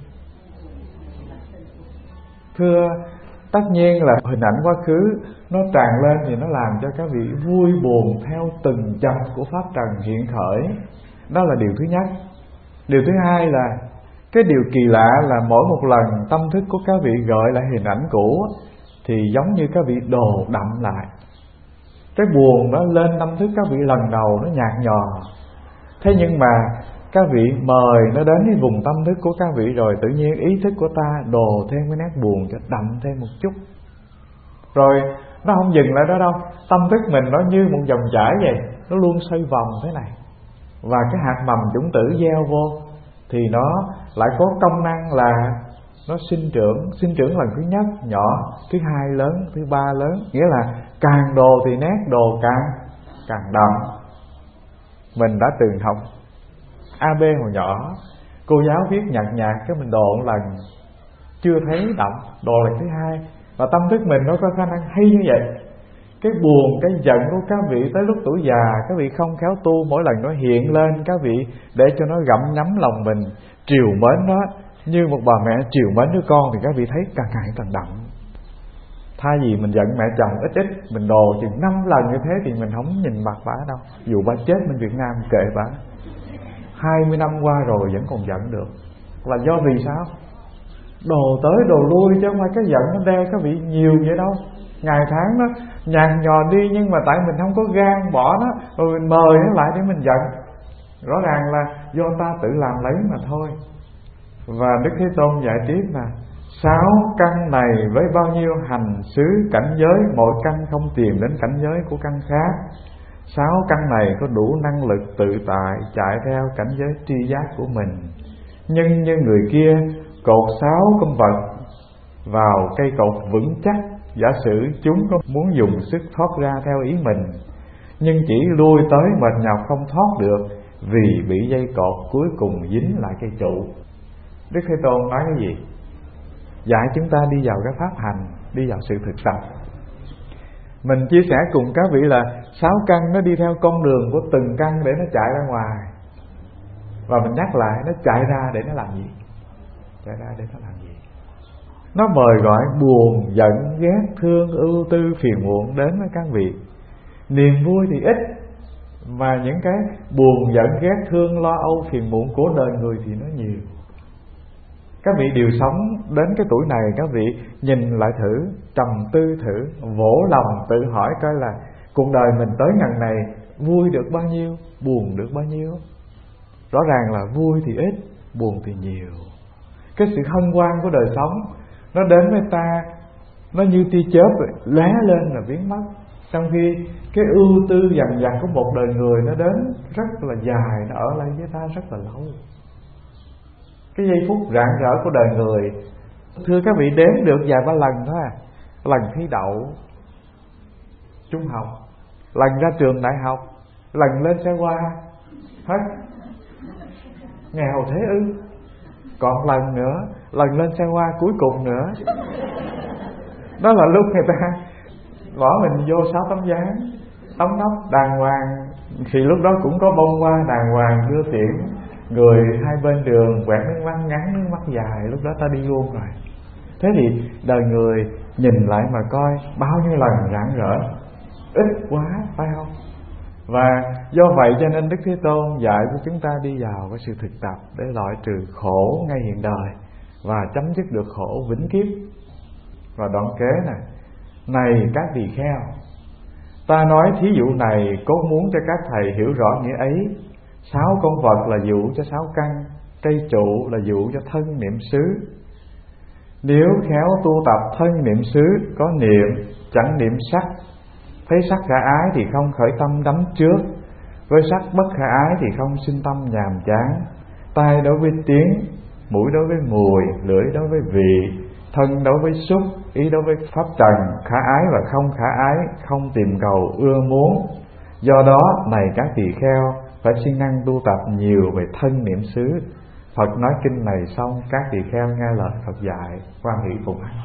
Thưa, tất nhiên là hình ảnh quá khứ nó tràn lên thì nó làm cho các vị vui buồn theo từng chập của pháp trần hiện khởi. Đó là điều thứ nhất. Điều thứ hai là cái điều kỳ lạ là mỗi một lần tâm thức của các vị gợi lại hình ảnh cũ thì giống như các vị đồ đậm lại. Cái buồn đó lên tâm thức các vị lần đầu nó nhạt nhòa, thế nhưng mà các vị mời nó đến cái vùng tâm thức của các vị rồi, tự nhiên ý thức của ta đồ thêm cái nét buồn cho đậm thêm một chút. Rồi nó không dừng lại đó đâu, tâm thức mình nó như một dòng chảy vậy, nó luôn xoay vòng thế này. Và cái hạt mầm chủng tử gieo vô thì nó lại có công năng là nó sinh trưởng lần thứ nhất nhỏ, thứ hai lớn, thứ ba lớn. Nghĩa là càng đồ thì nét đồ càng đậm. Mình đã từng học AB hồi nhỏ, cô giáo viết nhạt cái mình đồ một lần chưa thấy đậm, đồ lần thứ hai. Và tâm thức mình nó có khả năng hay như vậy. Cái buồn, cái giận của các vị tới lúc tuổi già, các vị không khéo tu, mỗi lần nó hiện lên các vị để cho nó gặm nhấm lòng mình, trìu mến nó như một bà mẹ trìu mến đứa con, thì các vị thấy càng ngày càng đậm. Thay vì mình giận mẹ chồng ít mình đồ chừng 5 lần như thế thì mình không nhìn mặt bả đâu. Dù bà chết bên Việt Nam kệ bả, 20 năm qua rồi vẫn còn giận được. Là do vì sao? Đồ tới đồ lui, chứ không phải cái giận nó đeo các vị nhiều vậy đâu. Ngày tháng nó nhạt nhòa đi, nhưng mà tại mình không có gan bỏ nó, rồi mình mời nó lại để mình giận. Rõ ràng là do ta tự làm lấy mà thôi. Và Đức Thế Tôn dạy tiếp là 6 căn này với bao nhiêu hành xứ cảnh giới, mỗi căn không tìm đến cảnh giới của căn khác. 6 căn này có đủ năng lực tự tại chạy theo cảnh giới tri giác của mình. Nhưng như người kia cột 6 con vật vào cây cột vững chắc, giả sử chúng có muốn dùng sức thoát ra theo ý mình, nhưng chỉ lui tới mệt nhọc không thoát được, vì bị dây cột cuối cùng dính lại cây trụ. Đức Thế Tôn nói cái gì? Dạy chúng ta đi vào cái pháp hành, đi vào sự thực tập. Mình chia sẻ cùng các vị là 6 căn nó đi theo con đường của từng căn để nó chạy ra ngoài. Và mình nhắc lại, nó chạy ra để nó làm gì? Chạy ra để nó làm gì? Nó mời gọi buồn, giận, ghét, thương, ưu tư, phiền muộn đến với các vị. Niềm vui thì ít, mà những cái buồn, giận, ghét, thương, lo âu, phiền muộn của đời người thì nó nhiều. Các vị đều sống đến cái tuổi này, các vị nhìn lại thử, trầm tư thử, vỗ lòng tự hỏi coi là cuộc đời mình tới ngần này vui được bao nhiêu, buồn được bao nhiêu. Rõ ràng là vui thì ít, buồn thì nhiều. Cái sự hân hoan của đời sống nó đến với ta, nó như tia chớp lóe lên là biến mất. Trong khi cái ưu tư dằn vặt của một đời người nó đến rất là dài, nó ở lại với ta rất là lâu. Cái giây phút rạng rỡ của đời người, thưa các vị, đếm được vài ba lần thôi à. Lần thi đậu trung học, lần ra trường đại học, lần lên xe hoa, hết. Nghèo thế ư? Còn lần nữa, lần lên xe hoa cuối cùng nữa. Đó là lúc người ta bỏ mình vô 6 tấm dáng, tấm nóc đàng hoàng. Thì lúc đó cũng có bông hoa đàng hoàng đưa tiễn người hai bên đường, quẹt nước mắt ngắn nước mắt dài. Lúc đó ta đi luôn rồi. Thế thì đời người nhìn lại mà coi bao nhiêu lần rạng rỡ, ít quá phải không? Và do vậy cho nên Đức Thế Tôn dạy cho chúng ta đi vào cái sự thực tập để loại trừ khổ ngay hiện đời và chấm dứt được khổ vĩnh kiếp. Và đoạn kế này các tỳ kheo, ta nói thí dụ này cốt muốn cho các thầy hiểu rõ nghĩa ấy. 6 con vật là dụ cho 6 căn, cây trụ là dụ cho thân niệm xứ. Nếu khéo tu tập thân niệm xứ, có niệm chẳng niệm sắc, thấy sắc khả ái thì không khởi tâm đắm trước, với sắc bất khả ái thì không sinh tâm nhàm chán. Tai đối với tiếng, mũi đối với mùi, lưỡi đối với vị, thân đối với xúc, ý đối với pháp trần, khả ái và không khả ái, không tìm cầu ưa muốn. Do đó này các tỳ kheo, phải siêng năng tu tập nhiều về thân niệm xứ. Phật nói kinh này xong, các tỳ kheo nghe lời Phật dạy, hoan hỷ cùng ăn.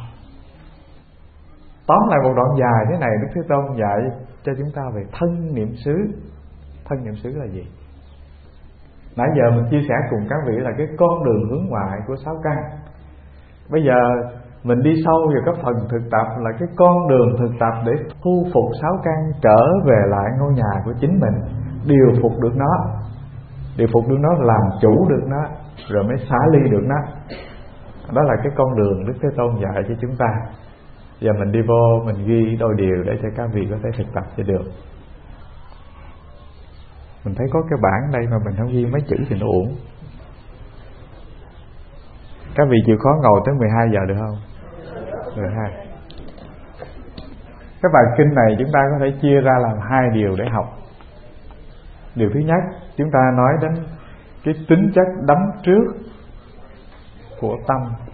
Tóm lại một đoạn dài thế này, Đức Thế Tôn dạy cho chúng ta về thân niệm xứ. Thân niệm xứ là gì? Nãy giờ mình chia sẻ cùng các vị là cái con đường hướng ngoại của 6 căn. Bây giờ mình đi sâu vào các phần thực tập là cái con đường thực tập để thu phục 6 căn trở về lại ngôi nhà của chính mình, điều phục được nó. Điều phục được nó, làm chủ được nó, rồi mới xả ly được nó. Đó là cái con đường Đức Thế Tôn dạy cho chúng ta. Giờ mình đi vô, mình ghi đôi điều để cho các vị có thể thực tập cho được. Mình thấy có cái bảng đây mà mình không ghi mấy chữ thì nó uổng. Các vị chịu khó ngồi tới 12 giờ được không? Được ha. Cái bài kinh này chúng ta có thể chia ra làm 2 điều để học. Điều thứ nhất, chúng ta nói đến cái tính chất đắm trước của tâm.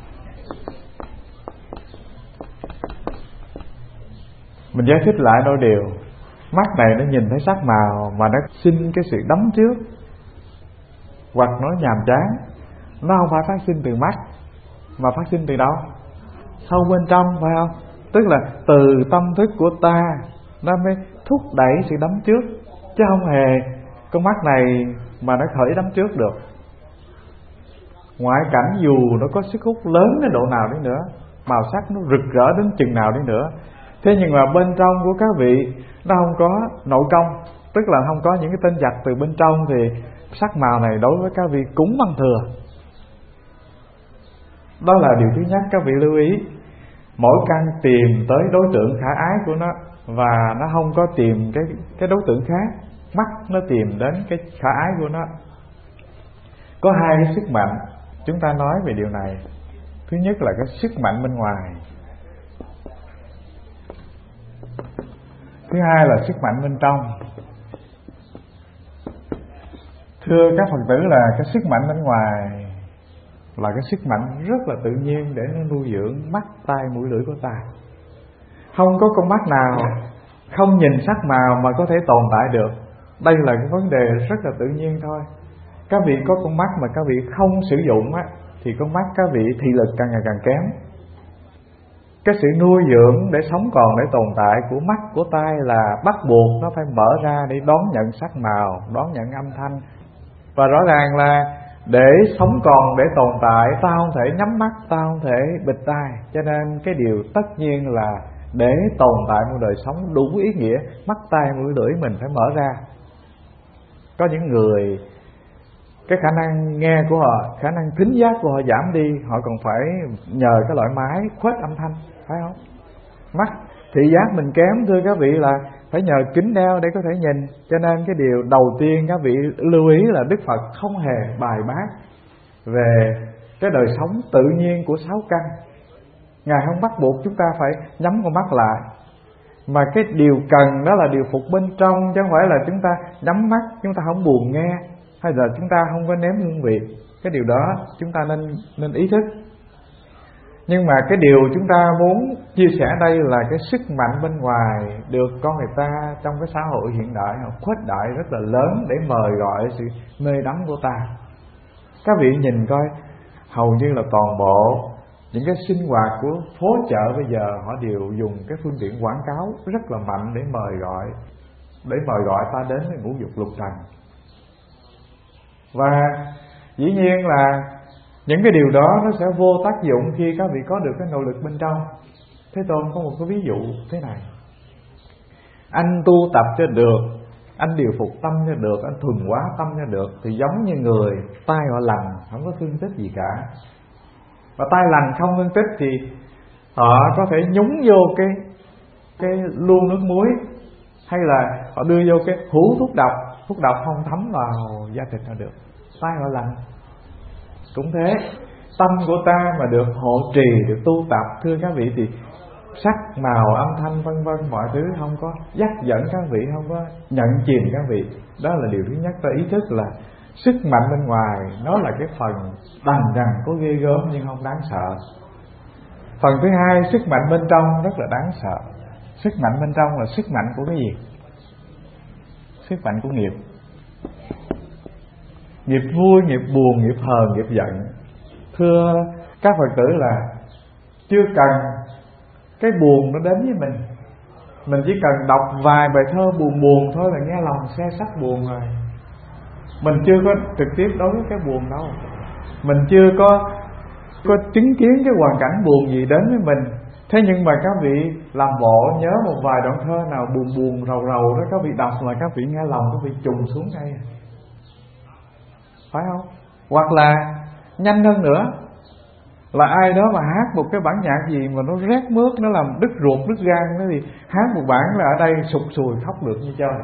Mình giải thích lại đôi điều. Mắt này nó nhìn thấy sắc màu mà nó sinh cái sự đắm trước, hoặc nó nhàm chán. Nó không phải phát sinh từ mắt, mà phát sinh từ đâu? Sâu bên trong, phải không? Tức là từ tâm thức của ta nó mới thúc đẩy sự đắm trước, chứ không hề con mắt này mà nó khởi đắm trước được. Ngoại cảnh dù nó có sức hút lớn đến độ nào đi nữa, màu sắc nó rực rỡ đến chừng nào đi nữa, thế nhưng mà bên trong của các vị nó không có nội công, tức là không có những cái tên giặc từ bên trong, thì sắc màu này đối với các vị cũng bằng thừa. Đó là điều thứ nhất các vị lưu ý. Mỗi căn tìm tới đối tượng khả ái của nó, và nó không có tìm cái đối tượng khác. Mắt nó tìm đến cái khả ái của nó. Có 2 cái sức mạnh chúng ta nói về điều này. Thứ nhất là cái sức mạnh bên ngoài, thứ hai là sức mạnh bên trong. Thưa các Phật tử, là cái sức mạnh bên ngoài là cái sức mạnh rất là tự nhiên để nó nuôi dưỡng mắt, tai, mũi, lưỡi của ta. Không có con mắt nào không nhìn sắc màu mà có thể tồn tại được. Đây là cái vấn đề rất là tự nhiên thôi. Các vị có con mắt mà các vị không sử dụng á, thì con mắt các vị thị lực càng ngày càng kém. Cái sự nuôi dưỡng để sống còn, để tồn tại của mắt, của tai là bắt buộc nó phải mở ra để đón nhận sắc màu, đón nhận âm thanh. Và rõ ràng là để sống còn, để tồn tại, ta không thể nhắm mắt, ta không thể bịt tai. Cho nên cái điều tất nhiên là để tồn tại một đời sống đủ ý nghĩa, mắt, tai, mũi, lưỡi mình phải mở ra. Có những người cái khả năng nghe của họ, khả năng thính giác của họ giảm đi, họ còn phải nhờ cái loại máy khuếch âm thanh, phải không? Mắt, thị giác mình kém, thưa các vị, là phải nhờ kính đeo để có thể nhìn. Cho nên cái điều đầu tiên các vị lưu ý là Đức Phật không hề bài bác về cái đời sống tự nhiên của 6 căn. Ngài không bắt buộc chúng ta phải nhắm con mắt lại, mà cái điều cần đó là điều phục bên trong, chứ không phải là chúng ta nhắm mắt chúng ta không buồn nghe, hay là chúng ta không có nếm hương vị. Cái điều đó chúng ta nên ý thức. Nhưng mà cái điều chúng ta muốn chia sẻ đây là cái sức mạnh bên ngoài được con người ta trong cái xã hội hiện đại họ khuếch đại rất là lớn để mời gọi sự mê đắm của ta. Các vị nhìn coi, hầu như là toàn bộ những cái sinh hoạt của phố chợ bây giờ họ đều dùng cái phương tiện quảng cáo rất là mạnh để mời gọi ta đến với ngũ dục lục trần. Và dĩ nhiên là những cái điều đó nó sẽ vô tác dụng khi các vị có được cái nội lực bên trong. Thế Tôn có một cái ví dụ thế này: anh tu tập cho được, anh điều phục tâm cho được, anh thuần hóa tâm cho được, thì giống như người tai họ lành, không có thương tích gì cả. Và tai lành không thương tích thì họ có thể nhúng vô cái luông nước muối, hay là họ đưa vô cái hũ thuốc độc không thấm vào da thịt là được. Tai họ lành cũng thế, tâm của ta mà được hộ trì, được tu tập, thưa các vị, thì sắc màu âm thanh vân vân mọi thứ không có dắt dẫn các vị, không có nhận chìm các vị. Đó là điều thứ nhất. Ta ý thức là sức mạnh bên ngoài nó là cái phần đằng đằng có ghê gớm nhưng không đáng sợ. Phần thứ hai, sức mạnh bên trong rất là đáng sợ. Sức mạnh bên trong là sức mạnh của cái gì? Sức mạnh của nghiệp. Nghiệp vui, nghiệp buồn, nghiệp hờn, nghiệp giận. Thưa các Phật tử là chưa cần cái buồn nó đến với mình chỉ cần đọc vài bài thơ buồn buồn thôi là nghe lòng xe sắt buồn rồi. Mình chưa có trực tiếp đối với cái buồn đâu, mình chưa có chứng kiến cái hoàn cảnh buồn gì đến với mình. Thế nhưng mà các vị làm bộ nhớ một vài đoạn thơ nào buồn buồn rầu rầu đó, các vị đọc là các vị nghe lòng các vị trùng xuống ngay, phải không? Hoặc là nhanh hơn nữa là ai đó mà hát một cái bản nhạc gì mà nó rét mướt, nó làm đứt ruột đứt gan đó, thì hát một bản là ở đây sụt sùi khóc được như chơi.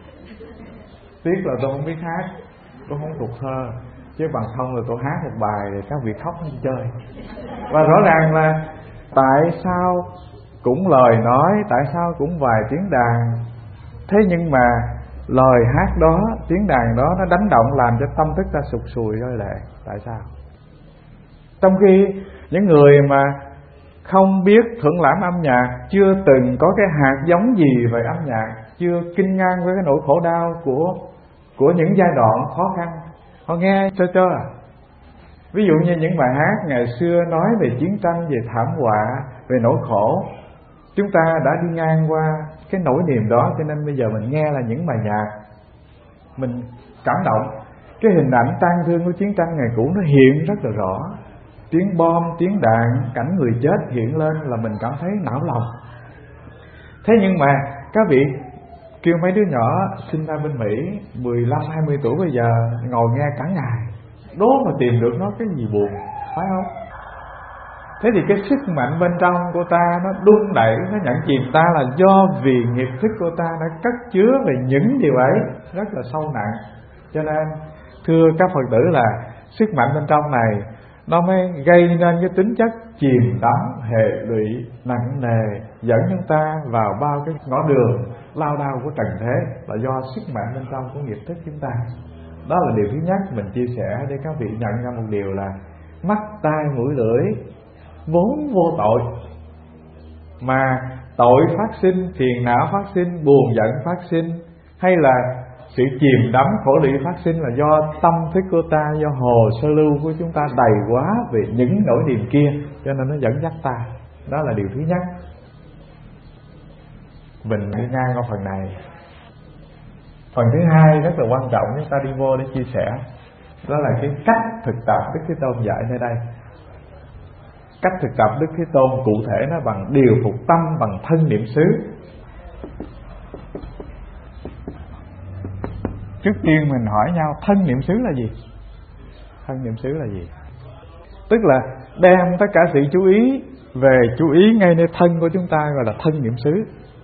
Tiếc là tôi không biết hát, tôi không thuộc thơ, chứ bằng không là tôi hát một bài để các vị khóc như chơi. Và rõ ràng là tại sao cũng lời nói, tại sao cũng vài tiếng đàn, thế nhưng mà lời hát đó, tiếng đàn đó nó đánh động làm cho tâm thức ta sụt sùi rơi lệ. Tại sao? Trong khi những người mà không biết thưởng lãm âm nhạc, chưa từng có cái hạt giống gì về âm nhạc, chưa kinh ngang với cái nỗi khổ đau của những giai đoạn khó khăn, họ nghe trơ à. Ví dụ như những bài hát ngày xưa nói về chiến tranh, về thảm họa, về nỗi khổ, chúng ta đã đi ngang qua cái nỗi niềm đó, cho nên bây giờ mình nghe là những bài nhạc mình cảm động. Cái hình ảnh tang thương của chiến tranh ngày cũ nó hiện rất là rõ, tiếng bom, tiếng đạn, cảnh người chết hiện lên là mình cảm thấy não lòng. Thế nhưng mà các vị kêu mấy đứa nhỏ sinh ra bên Mỹ 15-20 tuổi bây giờ ngồi nghe cả ngày, đố mà tìm được nó cái gì buồn, phải không? Thế thì cái sức mạnh bên trong của ta nó đun đẩy, nó nhận chìm ta là do vì nghiệp thức của ta đã cất chứa về những điều ấy rất là sâu nặng. Cho nên thưa các Phật tử là sức mạnh bên trong này nó mới gây nên cái tính chất chìm đắm, hệ lụy nặng nề, dẫn chúng ta vào bao cái ngõ đường lao đao của trần thế, là do sức mạnh bên trong của nghiệp thức chúng ta. Đó là điều thứ nhất mình chia sẻ để các vị nhận ra một điều là mắt, tai, mũi, lưỡi vốn vô tội, mà tội phát sinh, phiền não phát sinh, buồn giận phát sinh, hay là sự chìm đắm khổ lụy phát sinh là do tâm thức của ta, do hồ sơ lưu của chúng ta đầy quá về những nỗi niềm kia, cho nên nó dẫn dắt ta. Đó là điều thứ nhất. Mình đi ngang qua phần này. Phần thứ hai rất là quan trọng chúng ta đi vô để chia sẻ, đó là cái cách thực tập Đức Thế Tôn dạy nơi đây. Cách thực tập Đức Thế Tôn cụ thể nó bằng điều phục tâm bằng thân niệm xứ. Trước tiên mình hỏi nhau thân niệm xứ là gì? Thân niệm xứ là gì? Tức là đem tất cả sự chú ý về chú ý ngay nơi thân của chúng ta, gọi là thân niệm xứ.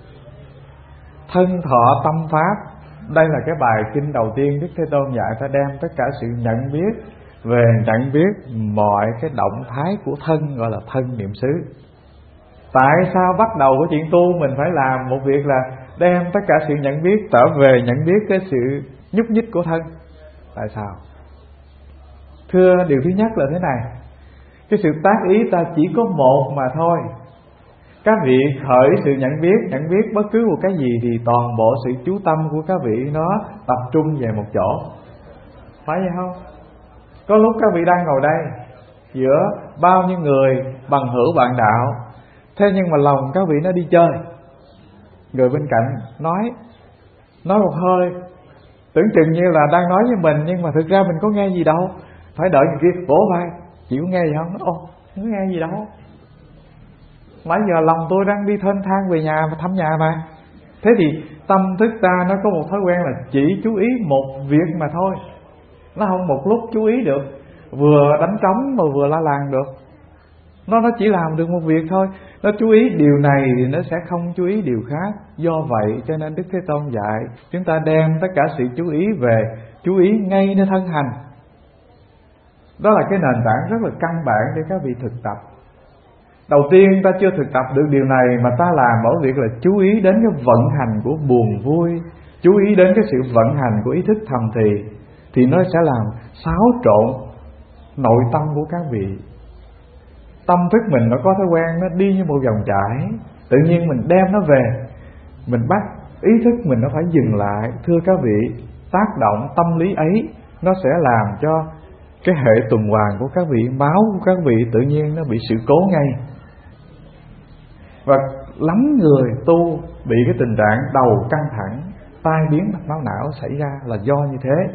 Thân thọ tâm pháp, đây là cái bài kinh đầu tiên Đức Thế Tôn dạy ta đem tất cả sự nhận biết về nhận biết mọi cái động thái của thân, gọi là thân niệm xứ. Tại sao bắt đầu của chuyện tu mình phải làm một việc là đem tất cả sự nhận biết trở về nhận biết cái sự nhúc nhích của thân? Tại sao? Thưa, điều thứ nhất là thế này: Cái sự tác ý ta chỉ có một mà thôi. Các vị khởi sự nhận biết bất cứ một cái gì thì toàn bộ sự chú tâm của các vị nó tập trung về một chỗ. Phải vậy không? Có lúc các vị đang ngồi đây giữa bao nhiêu người bằng hữu bạn đạo, thế nhưng mà lòng các vị nó đi chơi. Người bên cạnh nói một hơi, tưởng chừng như là đang nói với mình, nhưng mà thực ra mình có nghe gì đâu. Phải đợi người kia vỗ vai, chịu nghe gì không? Ồ, không nghe gì đâu. Nãy giờ lòng tôi đang đi thênh thang về nhà mà thăm nhà mà. Thế thì tâm thức ta nó có một thói quen là chỉ chú ý một việc mà thôi. Nó không một lúc chú ý được, vừa đánh trống mà vừa la làng được. Nó chỉ làm được một việc thôi. Nó chú ý điều này thì nó sẽ không chú ý điều khác. Do vậy cho nên Đức Thế Tôn dạy chúng ta đem tất cả sự chú ý về chú ý ngay nơi thân hành. Đó là cái nền tảng rất là căn bản để các vị thực tập. Đầu tiên ta chưa thực tập được điều này mà ta làm mỗi việc là chú ý đến cái vận hành của buồn vui, chú ý đến cái sự vận hành của ý thức thầm thì nó sẽ làm xáo trộn nội tâm của các vị. Tâm thức mình nó có thói quen nó đi như một vòng chảy, tự nhiên mình đem nó về, mình bắt ý thức mình nó phải dừng lại. Thưa các vị, tác động tâm lý ấy nó sẽ làm cho cái hệ tuần hoàn của các vị, máu của các vị tự nhiên nó bị sự cố ngay. Và lắm người tu bị cái tình trạng đầu căng thẳng, tai biến mạch máu não xảy ra là do như thế.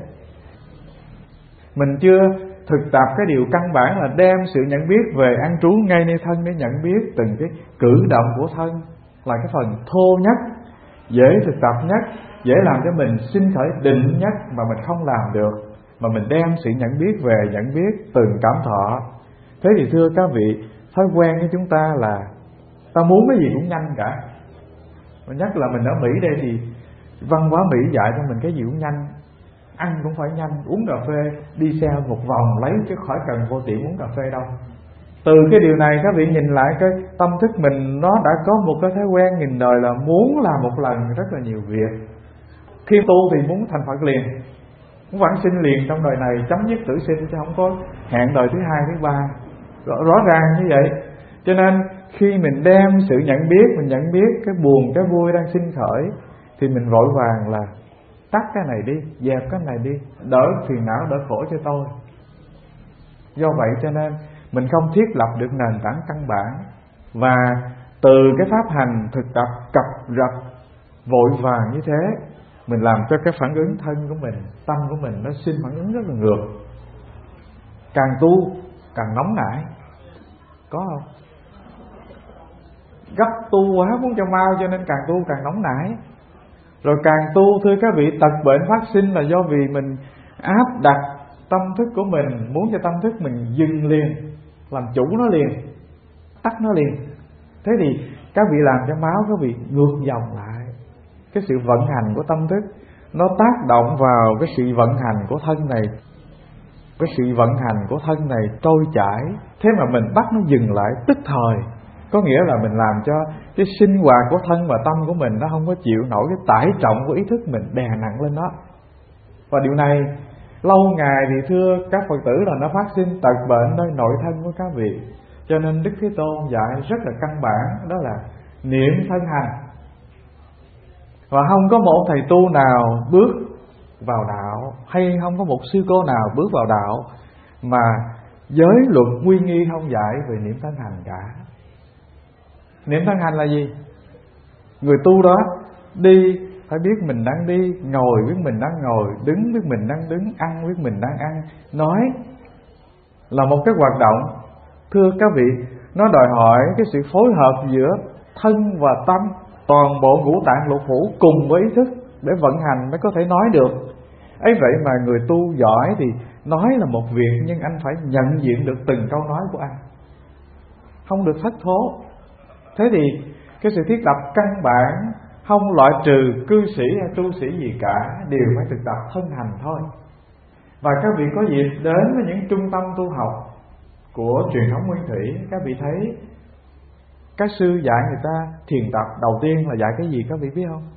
Mình chưa thực tập cái điều căn bản là đem sự nhận biết về an trú ngay nơi thân để nhận biết từng cái cử động của thân, là cái phần thô nhất, dễ thực tập nhất, dễ làm cho mình sinh khởi định nhất mà mình không làm được. Mà mình đem sự nhận biết về nhận biết từng cảm thọ. Thế thì thưa các vị, thói quen của chúng ta là ta muốn cái gì cũng nhanh cả. Mà nhất là mình ở Mỹ đây thì văn hóa Mỹ dạy cho mình cái gì cũng nhanh. Ăn cũng phải nhanh, uống cà phê, đi xe một vòng lấy chứ khỏi cần vô tiệm uống cà phê đâu. Từ cái điều này các vị nhìn lại cái tâm thức mình nó đã có một cái thói quen nghìn đời là muốn làm một lần rất là nhiều việc. Khi tu thì muốn thành Phật liền, muốn vãng sinh liền trong đời này, chấm dứt tử sinh chứ không có hẹn đời thứ hai, thứ ba. Rõ ràng như vậy. Cho nên khi mình đem sự nhận biết, mình nhận biết cái buồn, cái vui đang sinh khởi thì mình vội vàng là tắt cái này đi, dẹp cái này đi, đỡ phiền não, đỡ khổ cho tôi. Do vậy cho nên mình không thiết lập được nền tảng căn bản. Và từ cái pháp hành thực tập cập rập vội vàng như thế, mình làm cho cái phản ứng thân của mình, tâm của mình nó sinh phản ứng rất là ngược. Càng tu càng nóng nảy, có không? Gấp tu quá muốn cho mau cho nên càng tu càng nóng nảy. Rồi càng tu thưa các vị, tật bệnh phát sinh là do vì mình áp đặt tâm thức của mình, muốn cho tâm thức mình dừng liền, làm chủ nó liền, tắt nó liền. Thế thì các vị làm cho máu các vị ngược dòng lại. Cái sự vận hành của tâm thức nó tác động vào cái sự vận hành của thân này. Cái sự vận hành của thân này trôi chảy, thế mà mình bắt nó dừng lại tức thời. Có nghĩa là mình làm cho cái sinh hoạt của thân và tâm của mình nó không có chịu nổi cái tải trọng của ý thức mình đè nặng lên đó. Và điều này lâu ngày thì thưa các Phật tử là nó phát sinh tật bệnh nơi nội thân của các vị. Cho nên Đức Thế Tôn dạy rất là căn bản, đó là niệm thân hành. Và không có một thầy tu nào bước vào đạo, hay không có một sư cô nào bước vào đạo mà giới luật quy nghi không dạy về niệm thân hành cả. Niệm thân hành là gì? Người tu đó đi phải biết mình đang đi, ngồi biết mình đang ngồi, đứng biết mình đang đứng, ăn biết mình đang ăn. Nói là một cái hoạt động, thưa các vị, nó đòi hỏi cái sự phối hợp giữa thân và tâm, toàn bộ ngũ tạng lục phủ cùng với ý thức để vận hành mới có thể nói được. Ấy vậy mà người tu giỏi thì nói là một việc, nhưng anh phải nhận diện được từng câu nói của anh, không được thất thố. Thế thì cái sự thiết lập căn bản không loại trừ cư sĩ hay tu sĩ gì cả, đều phải thực tập thân hành thôi. Và các vị có dịp đến với những trung tâm tu học của truyền thống Nguyên Thủy, các vị thấy các sư dạy người ta thiền tập đầu tiên là dạy cái gì các vị biết không?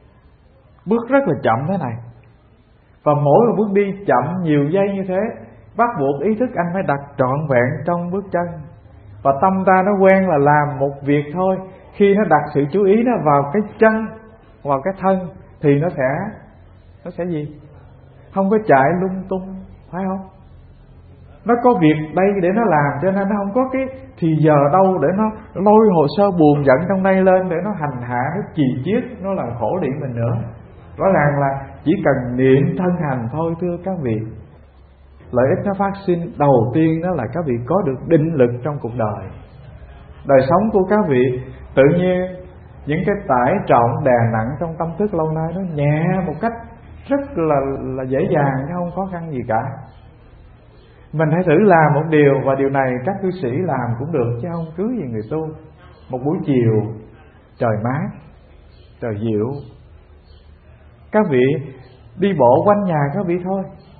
Bước rất là chậm thế này. Và mỗi một bước đi chậm nhiều giây như thế, Bắt buộc ý thức anh phải đặt trọn vẹn trong bước chân. Và tâm ta nó quen là làm một việc thôi. Khi nó đặt sự chú ý nó vào cái chân, vào cái thân, thì nó sẽ gì? Không có chạy lung tung, phải không? Nó có việc đây để nó làm, cho nên nó không có cái thì giờ đâu để nó lôi hồ sơ buồn giận trong đây lên để nó hành hạ, nó chì chiết, nó làm khổ điện mình nữa. Rõ ràng là chỉ cần niệm thân hành thôi, thưa các vị. Lợi ích nó phát sinh đầu tiên đó là các vị có được định lực trong cuộc đời. Đời sống của các vị tự nhiên những cái tải trọng đè nặng trong tâm thức lâu nay nó nhẹ một cách rất là dễ dàng, chứ không khó khăn gì cả. Mình hãy thử làm một điều, và điều này các cư sĩ làm cũng được, chứ không cứ gì người tu. Một buổi chiều trời mát, trời dịu, các vị đi bộ quanh nhà các vị thôi.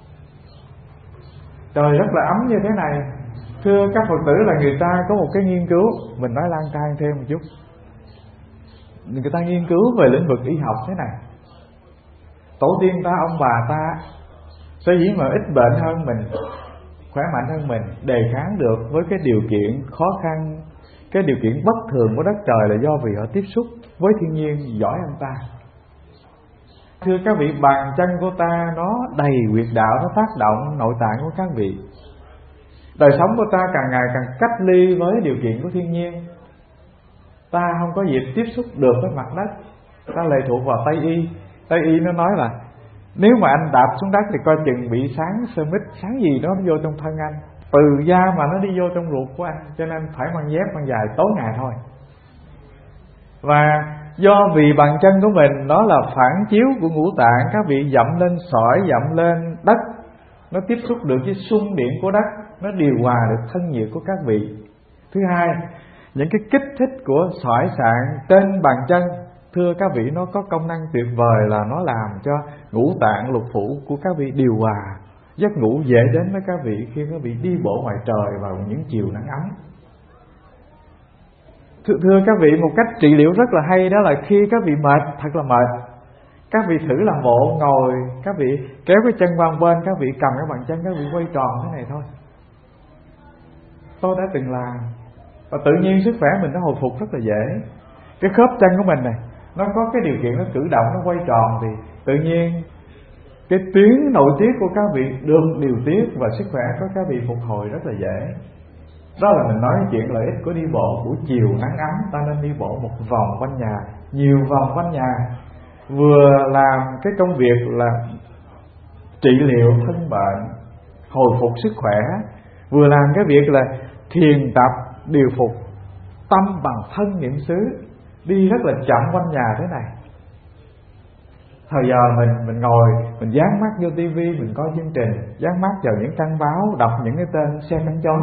Trời rất là ấm như thế này. Thưa các Phật tử, là người ta có một cái nghiên cứu, mình nói lang thang thêm một chút. Người ta nghiên cứu về lĩnh vực y học thế này. Tổ tiên ta, ông bà ta sở dĩ mà ít bệnh hơn mình, khỏe mạnh hơn mình, đề kháng được với cái điều kiện khó khăn, cái điều kiện bất thường của đất trời, là do vì họ tiếp xúc với thiên nhiên giỏi hơn ta. Thưa các vị, bàn chân của ta nó đầy huyệt đạo, nó tác động nội tạng của các vị. Đời sống của ta càng ngày càng cách ly với điều kiện của thiên nhiên. Ta không có dịp tiếp xúc được với mặt đất, ta lệ thuộc vào Tây Y. Tây Y nó nói là nếu mà anh đạp xuống đất thì coi chừng bị sáng sơ mít, sáng gì đó nó vô trong thân anh, từ da mà nó đi vô trong ruột của anh, cho nên phải mang dép mang giày tối ngày thôi. Và do vì bàn chân của mình nó là phản chiếu của ngũ tạng, các vị dậm lên sỏi, dậm lên đất, nó tiếp xúc được với xung điện của đất, nó điều hòa được thân nhiệt của các vị. Thứ hai, những cái kích thích của sỏi sạn trên bàn chân, thưa các vị, nó có công năng tuyệt vời là nó làm cho ngũ tạng lục phủ của các vị điều hòa, giấc ngủ dễ đến với các vị khi các vị đi bộ ngoài trời vào những chiều nắng ấm. Thưa các vị, một cách trị liệu rất là hay đó là khi các vị mệt, thật là mệt, các vị thử làm bộ ngồi, các vị kéo cái chân qua bên, các vị cầm cái bàn chân, các vị quay tròn thế này thôi. Tôi đã từng làm, và tự nhiên sức khỏe mình nó hồi phục rất là dễ. Cái khớp chân của mình này nó có cái điều kiện nó cử động, nó quay tròn, thì tự nhiên cái tuyến nội tiết của các vị được điều tiết, và sức khỏe của các vị phục hồi rất là dễ. Đó là mình nói chuyện lợi ích của đi bộ. Buổi chiều nắng ấm ta nên đi bộ một vòng quanh nhà, nhiều vòng quanh nhà, vừa làm cái công việc là trị liệu thân bệnh, hồi phục sức khỏe, vừa làm cái việc là thiền tập điều phục tâm bằng thân niệm xứ, đi rất là chậm quanh nhà thế này. Thời giờ mình ngồi, mình dán mắt vô tivi, mình coi chương trình, dán mắt vào những trang báo, đọc những cái tên xe cắn chó,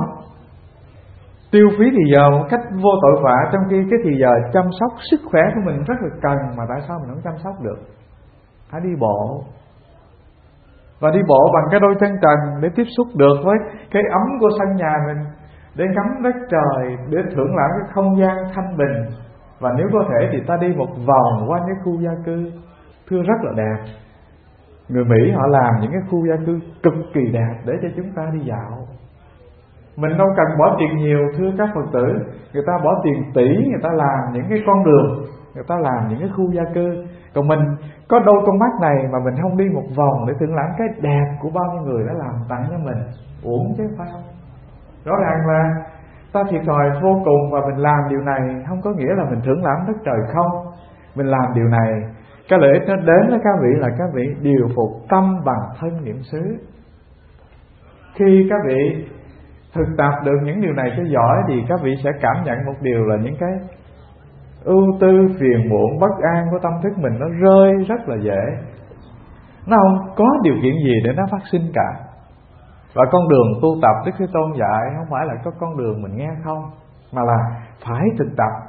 tiêu phí thì giờ một cách vô tội vạ, trong khi cái thì giờ chăm sóc sức khỏe của mình rất là cần, mà tại sao mình không chăm sóc được? Hãy đi bộ, và đi bộ bằng cái đôi chân trần để tiếp xúc được với cái ấm của sân nhà mình, để ngắm đất trời, để thưởng lãm cái không gian thanh bình. Và nếu có thể thì ta đi một vòng quanh cái khu gia cư, thưa rất là đẹp. Người Mỹ họ làm những cái khu gia cư cực kỳ đẹp để cho chúng ta đi dạo. Mình đâu cần bỏ tiền nhiều, thưa các Phật tử. Người ta bỏ tiền tỷ, người ta làm những cái con đường, người ta làm những cái khu gia cư. Còn mình có đôi con mắt này mà mình không đi một vòng để thưởng lãm cái đẹp của bao nhiêu người đã làm tặng cho mình, uổng chứ phải không? Rõ ràng là ta thiệt thòi vô cùng, và mình làm điều này không có nghĩa là mình thưởng lãm đất trời không. Mình làm điều này, cái lợi ích nó đến với các vị là các vị điều phục tâm bằng thân niệm xứ. Khi các vị thực tập được những điều này cho giỏi, thì các vị sẽ cảm nhận một điều là những cái ưu tư, phiền muộn, bất an của tâm thức mình nó rơi rất là dễ. Nó không có điều kiện gì để nó phát sinh cả. Và con đường tu tập Đức Thế Tôn dạy không phải là có con đường mình nghe không, mà là phải thực tập.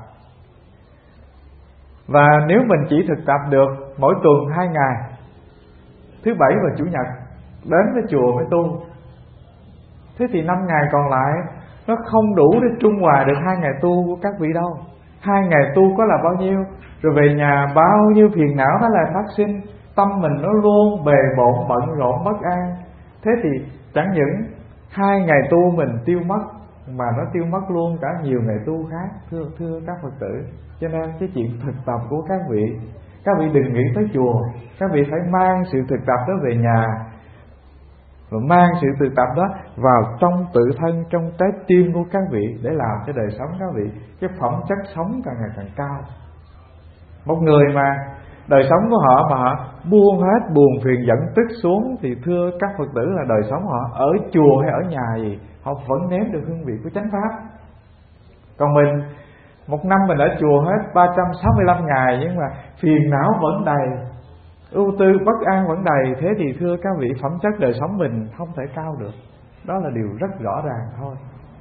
Và nếu mình chỉ thực tập được mỗi tuần 2 ngày, thứ Bảy và Chủ nhật, đến với chùa mới tu, thế thì 5 ngày còn lại nó không đủ để trung hòa được 2 ngày tu của các vị đâu. 2 ngày tu có là bao nhiêu, rồi về nhà bao nhiêu phiền não nó lại phát sinh, tâm mình nó luôn bề bộn bận rộn bất an. Thế thì chẳng những 2 ngày tu mình tiêu mất, mà nó tiêu mất luôn cả nhiều ngày tu khác, thưa các Phật tử. Cho nên cái chuyện thực tập của các vị đừng nghĩ tới chùa. Các vị phải mang sự thực tập đó về nhà, và mang sự thực tập đó vào trong tự thân, trong trái tim của các vị, để làm cho đời sống các vị cái phẩm chất sống càng ngày càng cao. Một người mà đời sống của họ mà họ buông hết buồn phiền dẫn tức xuống, thì thưa các Phật tử là đời sống họ ở chùa hay ở nhà gì, họ vẫn nếm được hương vị của chánh pháp. Còn mình, một năm mình ở chùa hết 365 ngày, nhưng mà phiền não vẫn đầy, ưu tư bất an vẫn đầy, thế thì thưa các vị, phẩm chất đời sống mình không thể cao được. Đó là điều rất rõ ràng thôi.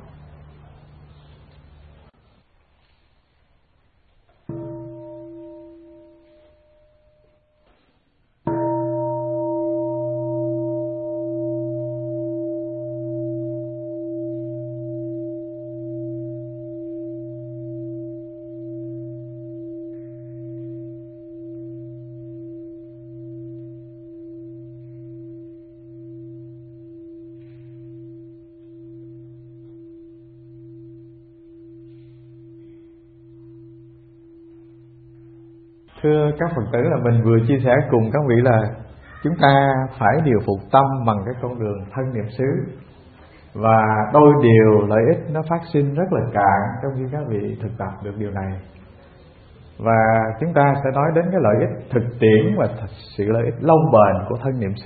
Thưa các Phật tử, là mình vừa chia sẻ cùng các vị là chúng ta phải điều phục tâm bằng cái con đường thân niệm xứ, và đôi điều lợi ích nó phát sinh rất là cạn trong khi các vị thực tập được điều này. Và chúng ta sẽ nói đến cái lợi ích thực tiễn và sự lợi ích lâu bền của thân niệm xứ.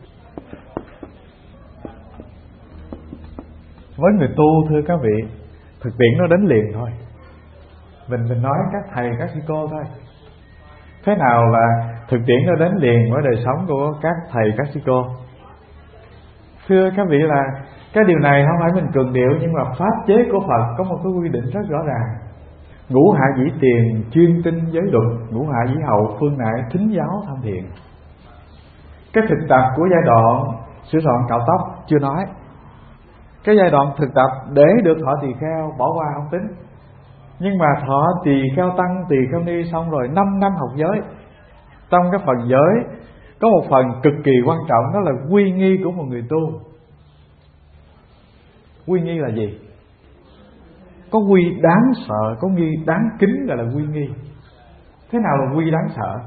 Với người tu, thưa các vị, thực tiễn nó đến liền thôi. Mình nói các thầy các sư cô thôi. Thế nào là thực tiễn nó đến liền với đời sống của các thầy các sư cô? Thưa các vị, là cái điều này không phải mình cường điệu, nhưng mà pháp chế của Phật có một cái quy định rất rõ ràng. Ngũ hạ dĩ tiền, chuyên tinh giới luật, ngũ hạ dĩ hậu, phương nại thính giáo tham thiền. Cái thực tập của giai đoạn sửa soạn cạo tóc chưa nói. Cái giai đoạn thực tập để được thọ tỳ kheo bỏ qua không tính, nhưng mà thọ tỳ kheo tăng, tỳ kheo ni xong rồi 5 năm học giới. Trong cái phần giới có một phần cực kỳ quan trọng, đó là quy nghi của một người tu. Quy nghi là gì? Có quy đáng sợ, có nghi đáng kính, gọi là quy nghi. Thế nào là quy đáng sợ?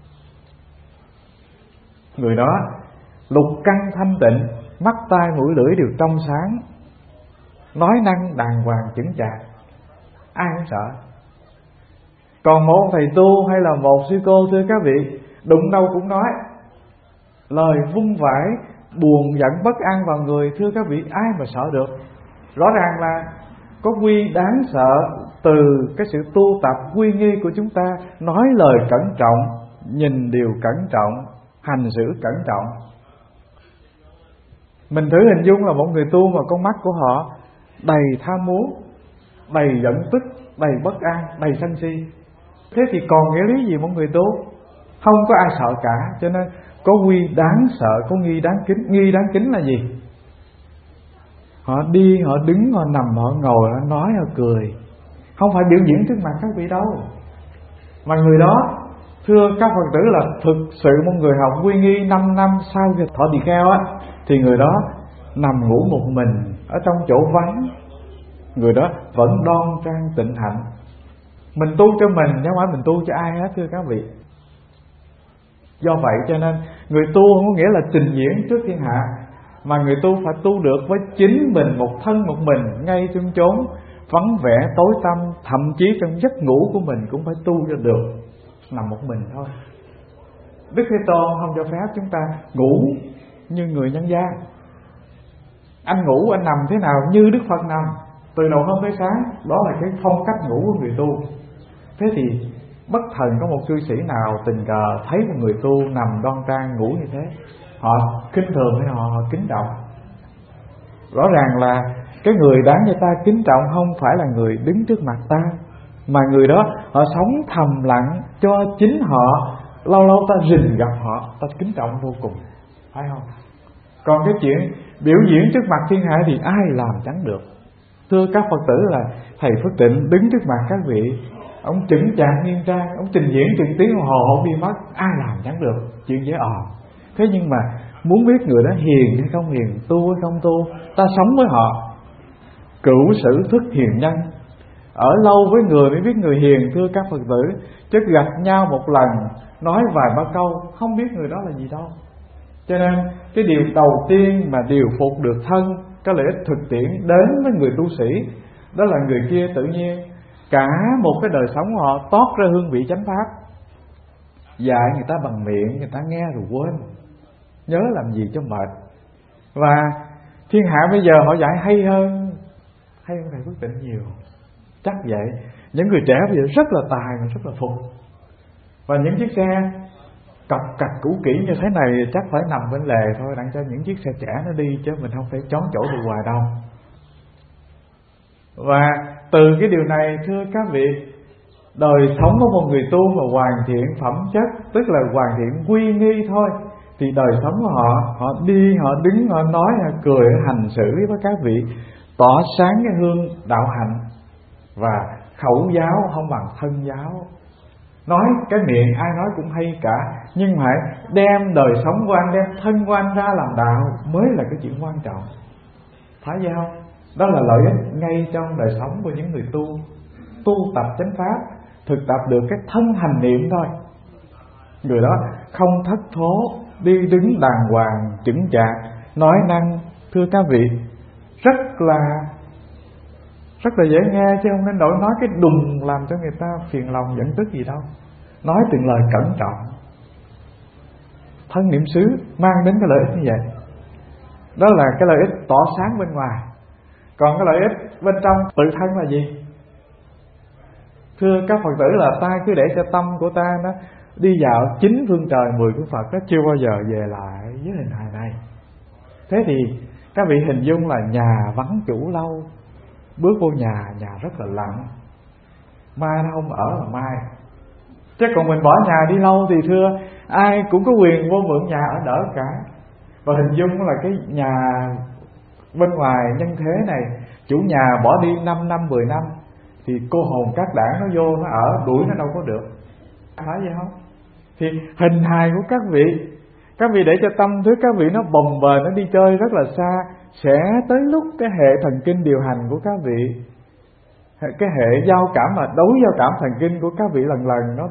Người đó lục căn thanh tịnh, mắt tai mũi lưỡi đều trong sáng, nói năng đàng hoàng chững chạc, ai cũng sợ. Còn một thầy tu hay là một sư cô, thưa các vị, đụng đâu cũng nói, lời vung vãi, buồn giận bất an vào người, thưa các vị, ai mà sợ được? Rõ ràng là có quy đáng sợ từ cái sự tu tập quy nghi của chúng ta, nói lời cẩn trọng, nhìn điều cẩn trọng, hành xử cẩn trọng. Mình thử hình dung là một người tu mà con mắt của họ đầy tham muốn, đầy giận tức, đầy bất an, đầy sân si. Thế thì còn nghĩa lý gì một người tu? Không có ai sợ cả. Cho nên có quy đáng sợ, có nghi đáng kính. Nghi đáng kính là gì? Họ đi, họ đứng, họ nằm, họ ngồi, họ nói, họ cười, không phải biểu diễn trước mặt các vị đâu. Mà người đó, thưa các Phật tử, là thực sự một người học quy nghi 5 năm sau khi thọ tỳ kheo á, thì người đó nằm ngủ một mình ở trong chỗ vắng, người đó vẫn đoan trang tịnh hạnh. Mình tu cho mình chứ không phải mình tu cho ai hết, thưa các vị. Do vậy cho nên người tu không có nghĩa là trình diễn trước thiên hạ, mà người tu phải tu được với chính mình, một thân một mình, ngay trong chốn vắng vẻ tối tăm, thậm chí trong giấc ngủ của mình cũng phải tu cho được, nằm một mình thôi. Đức Thế Tôn không cho phép chúng ta ngủ như người nhân gian. Anh ngủ, anh nằm thế nào như Đức Phật nằm, từ đầu hôm tới sáng. Đó là cái phong cách ngủ của người tu. Thế thì bất thần có một cư sĩ nào tình cờ thấy một người tu nằm đoan trang ngủ như thế, họ khinh thường hay họ kính trọng? Rõ ràng là cái người đáng cho ta kính trọng không phải là người đứng trước mặt ta, mà người đó họ sống thầm lặng cho chính họ. Lâu lâu ta rình gặp họ, ta kính trọng vô cùng, phải không? Còn cái chuyện biểu diễn trước mặt thiên hạ thì ai làm chẳng được. Thưa các Phật tử, là thầy Phước Tịnh đứng trước mặt các vị, ông chững chạc nghiêm trang, ông trình diễn chừng tiếng đồng hồ không đi mất, ai làm chẳng được, chuyện dễ ồn. Thế nhưng mà muốn biết người đó hiền hay không hiền, tu hay không tu. Ta sống với họ, cửu sử thức hiền nhân. Ở lâu với người mới biết người hiền, thưa các Phật tử. Chứ gặp nhau một lần, nói vài ba câu, không biết người đó là gì đâu. Cho nên cái điều đầu tiên mà điều phục được thân, cái lợi ích thực tiễn đến với người tu sĩ, đó là người kia tự nhiên cả một cái đời sống của họ toát ra hương vị chánh pháp. Dạy người ta bằng miệng, người ta nghe rồi quên, nhớ làm gì cho mệt. Và thiên hạ bây giờ họ dạy hay hơn thầy quyết định nhiều. Chắc vậy. Những người trẻ bây giờ rất là tài mà rất là phục. Và những chiếc xe cọc cạch cũ kỹ như thế này chắc phải nằm bên lề thôi, đặng cho những chiếc xe trẻ nó đi, chứ mình không phải trón chỗ được hoài đâu. Và từ cái điều này, thưa các vị, đời sống của một người tu mà hoàn thiện phẩm chất, tức là hoàn thiện quy nghi thôi, thì đời sống của họ, họ đi, họ đứng, họ nói, họ cười, họ hành xử với các vị tỏ sáng cái hương đạo hạnh. Và khẩu giáo không bằng thân giáo. Nói cái miệng ai nói cũng hay cả, nhưng phải đem đời sống của anh, đem thân của anh ra làm đạo mới là cái chuyện quan trọng. Phải vậy không? Đó là lợi ích ngay trong đời sống của những người tu tập chánh pháp, thực tập được cái thân hành niệm thôi. Người đó không thất thố, đi đứng đàng hoàng, chững chạc, nói năng, thưa các vị, rất là dễ nghe, chứ không nên đổi nói cái đùng làm cho người ta phiền lòng giận tức gì đâu. Nói từng lời cẩn trọng. Thân niệm xứ mang đến cái lợi ích như vậy. Đó là cái lợi ích tỏ sáng bên ngoài. Còn cái lợi ích bên trong tự thân là gì? Thưa các Phật tử, là ta cứ để cho tâm của ta nó đi dạo 9 phương trời 10 phương Phật, nó chưa bao giờ về lại với hình hài này. Thế thì các vị hình dung là nhà vắng chủ lâu, bước vô nhà rất là lặng, mai nó không ở là mai. Chứ còn mình bỏ nhà đi lâu thì thưa, ai cũng có quyền vô mượn nhà ở đỡ cả. Và hình dung là cái nhà bên ngoài nhân thế này, chủ nhà bỏ đi 5 năm 10 năm thì cô hồn các đảng nó vô nó ở, đuổi nó đâu có được. Phải vậy không? Thì hình hài của các vị để cho tâm thức các vị nó bồng bềnh, nó đi chơi rất là xa, sẽ tới lúc cái hệ thần kinh điều hành của các vị, cái hệ giao cảm mà đấu giao cảm thần kinh của các vị lần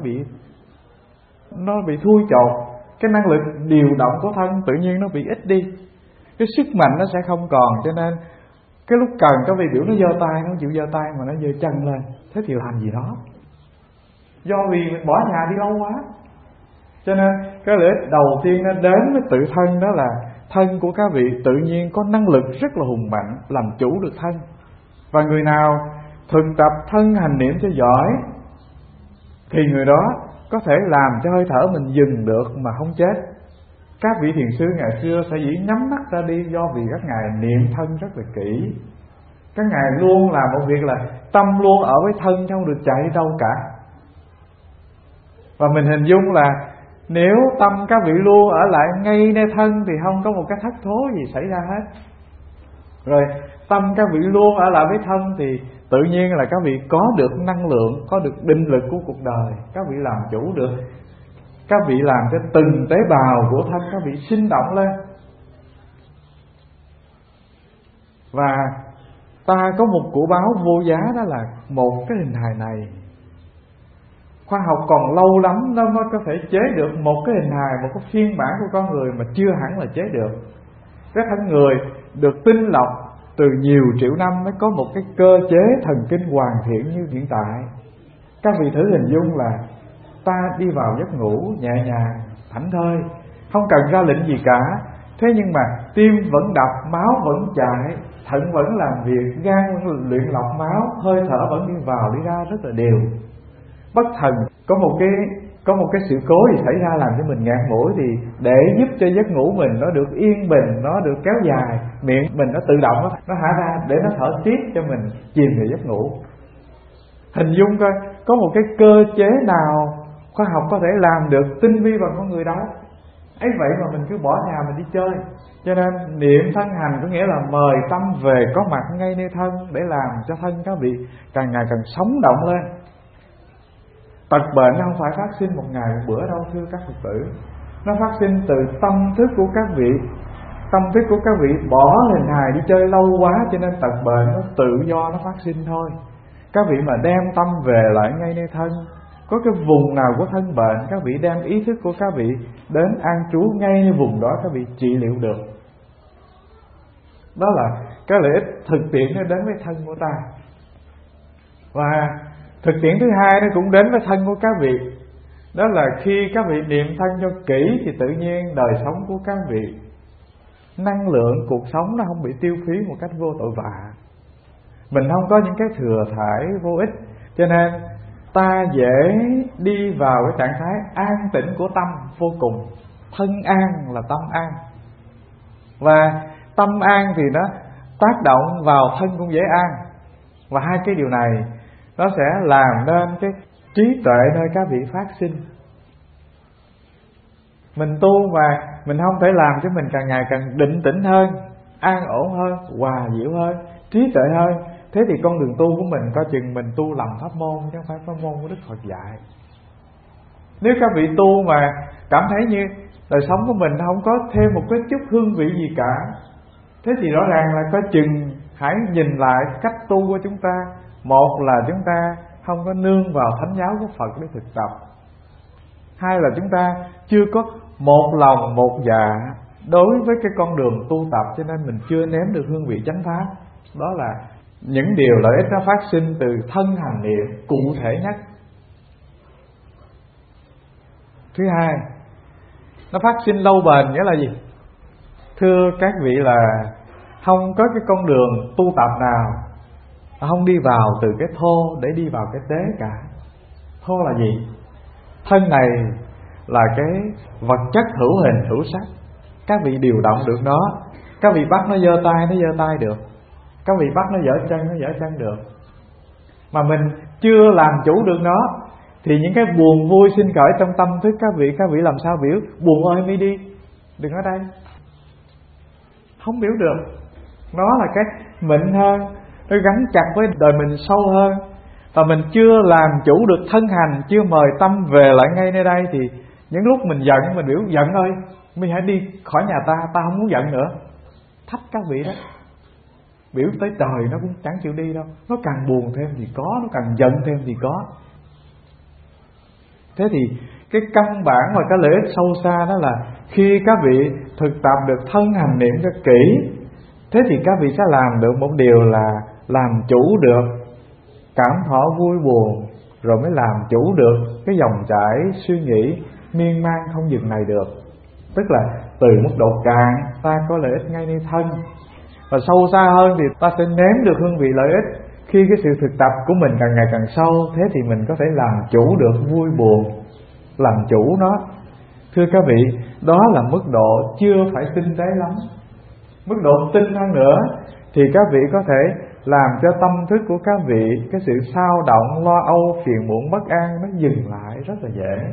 nó bị thui chột. Cái năng lực điều động của thân tự nhiên nó bị ít đi, cái sức mạnh nó sẽ không còn. Cho nên cái lúc cần các vị biểu nó giơ tay, nó không chịu giơ tay mà nó giơ chân lên. Thế thì làm gì đó? Do vì mình bỏ nhà đi lâu quá. Cho nên cái lợi ích đầu tiên nó đến với tự thân, đó là thân của các vị tự nhiên có năng lực rất là hùng mạnh, làm chủ được thân. Và người nào thực tập thân hành niệm cho giỏi thì người đó có thể làm cho hơi thở mình dừng được mà không chết. Các vị thiền sư ngày xưa sẽ dĩ nhắm mắt ra đi, do vì các ngài niệm thân rất là kỹ. Các ngài luôn làm một việc là tâm luôn ở với thân, chứ không được chạy đâu cả. Và mình hình dung là nếu tâm các vị luôn ở lại ngay nơi thân thì không có một cái thất thố gì xảy ra hết. Rồi tâm các vị luôn ở lại với thân thì tự nhiên là các vị có được năng lượng, có được định lực của cuộc đời. Các vị làm chủ được, các vị làm cho từng tế bào của thân các vị sinh động lên. Và ta có một của báo vô giá, đó là một cái hình hài này. Khoa học còn lâu lắm nó mới có thể chế được một cái hình hài, một cái phiên bản của con người mà chưa hẳn là chế được. Cái thân người được tinh lọc từ nhiều triệu năm mới có một cái cơ chế thần kinh hoàn thiện như hiện tại. Các vị thử hình dung là ta đi vào giấc ngủ nhẹ nhàng, thảnh thơi, không cần ra lệnh gì cả. Thế nhưng mà tim vẫn đập, máu vẫn chạy, thận vẫn làm việc, gan vẫn luyện lọc máu, hơi thở vẫn đi vào đi ra rất là đều. Bất thần có một cái sự cố gì xảy ra làm cho mình nghẹt mũi, thì để giúp cho giấc ngủ mình nó được yên bình, nó được kéo dài, miệng mình nó tự động nó hả ra để nó thở tiếp cho mình chìm vào giấc ngủ. Hình dung coi, có một cái cơ chế nào khoa học có thể làm được tinh vi bằng con người đó. Ấy vậy mà mình cứ bỏ nhà mình đi chơi. Cho nên niệm thân hành có nghĩa là mời tâm về có mặt ngay nơi thân, để làm cho thân các vị càng ngày càng sống động lên. Tật bệnh không phải phát sinh một ngày một bữa đâu, thưa các Phật tử. nó phát sinh từ tâm thức của các vị. Tâm thức của các vị bỏ hình hài đi chơi lâu quá, cho nên tật bệnh nó tự do nó phát sinh thôi. Các vị mà đem tâm về lại ngay nơi thân, có cái vùng nào của thân bệnh, các vị đem ý thức của các vị đến an trú ngay nơi vùng đó, các vị trị liệu được. Đó là cái lợi ích thực tiễn nó đến với thân của ta. Và thực tiễn thứ hai nó cũng đến với thân của các vị. Đó là khi các vị niệm thân cho kỹ thì tự nhiên đời sống của các vị, năng lượng cuộc sống nó không bị tiêu phí một cách vô tội vạ. Mình không có những cái thừa thải vô ích, cho nên ta dễ đi vào cái trạng thái an tĩnh của tâm vô cùng. Thân an là tâm an, và tâm an thì nó tác động vào thân cũng dễ an. Và hai cái điều này nó sẽ làm nên cái trí tuệ nơi các vị phát sinh. Mình tu mà mình không thể làm cho mình càng ngày càng định tĩnh hơn, an ổn hơn, hòa diệu hơn, trí tuệ hơn. Thế thì con đường tu của mình coi chừng mình tu lầm pháp môn chứ không phải pháp môn của Đức Phật dạy. Nếu các vị tu mà cảm thấy như đời sống của mình không có thêm một cái chút hương vị gì cả, thế thì rõ ràng là coi chừng hãy nhìn lại cách tu của chúng ta. Một là chúng ta không có nương vào thánh giáo của Phật để thực tập. Hai là chúng ta chưa có một lòng một dạ đối với cái con đường tu tập, cho nên mình chưa nếm được hương vị chánh pháp. Đó là những điều lợi ích nó phát sinh từ thân hành niệm cụ thể nhất. Thứ hai, nó phát sinh lâu bền nghĩa là gì? Thưa các vị là không có cái con đường tu tập nào không đi vào từ cái thô để đi vào cái tế cả. Thô là gì? Thân này là cái vật chất hữu hình hữu sắc, các vị điều động được nó. Các vị bắt nó giơ tay, nó giơ tay được. Các vị bắt nó giở chân, nó giở chân được. Mà mình chưa làm chủ được nó thì những cái buồn vui sinh khởi trong tâm thức các vị làm sao biểu buồn ơi mi đi, đừng ở đây. Không biểu được. Nó là cái mịn hơn, nó gắn chặt với đời mình sâu hơn. Và mình chưa làm chủ được thân hành, chưa mời tâm về lại ngay nơi đây thì những lúc mình giận, mình biểu giận ơi mi hãy đi khỏi nhà ta, ta không muốn giận nữa. Thách các vị đó. Biểu tới trời nó cũng chẳng chịu đi đâu. Nó càng buồn thêm thì có, nó càng giận thêm thì có. Thế thì cái căn bản và cái lợi ích sâu xa đó là khi các vị thực tập được thân hành niệm cho kỹ, thế thì các vị sẽ làm được một điều là làm chủ được cảm thọ vui buồn, rồi mới làm chủ được cái dòng chảy suy nghĩ miên man không dừng này được. Tức là từ mức độ cạn ta có lợi ích ngay nơi thân, và sâu xa hơn thì ta sẽ nếm được hương vị lợi ích. Khi cái sự thực tập của mình càng ngày càng sâu, thế thì mình có thể làm chủ được vui buồn, làm chủ nó. Thưa các vị, đó là mức độ chưa phải tinh tế lắm. Mức độ tinh hơn nữa thì các vị có thể làm cho tâm thức của các vị, cái sự xao động, lo âu, phiền muộn, bất an nó dừng lại rất là dễ.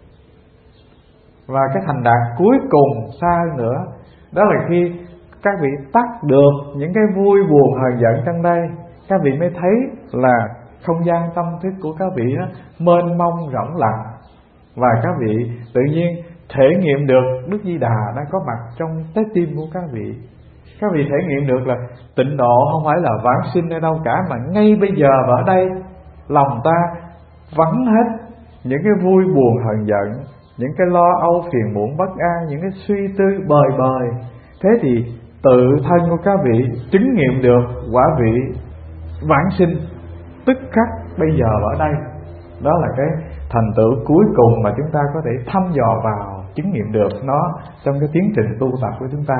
Và cái thành đạt cuối cùng xa hơn nữa, đó là khi các vị tắt được những cái vui buồn hờn giận trong đây, các vị mới thấy là không gian tâm thức của các vị đó mênh mông rỗng lặng. Và các vị tự nhiên thể nghiệm được Đức Di Đà đang có mặt trong trái tim của các vị. Các vị thể nghiệm được là tịnh độ không phải là vãng sinh ở đâu cả, mà ngay bây giờ và ở đây lòng ta vắng hết những cái vui buồn hờn giận, những cái lo âu phiền muộn bất an, những cái suy tư bời bời. Thế thì tự thân của các vị chứng nghiệm được quả vị vãng sinh tức khắc bây giờ và ở đây. Đó là cái thành tựu cuối cùng mà chúng ta có thể thăm dò vào, chứng nghiệm được nó trong cái tiến trình tu tập của chúng ta.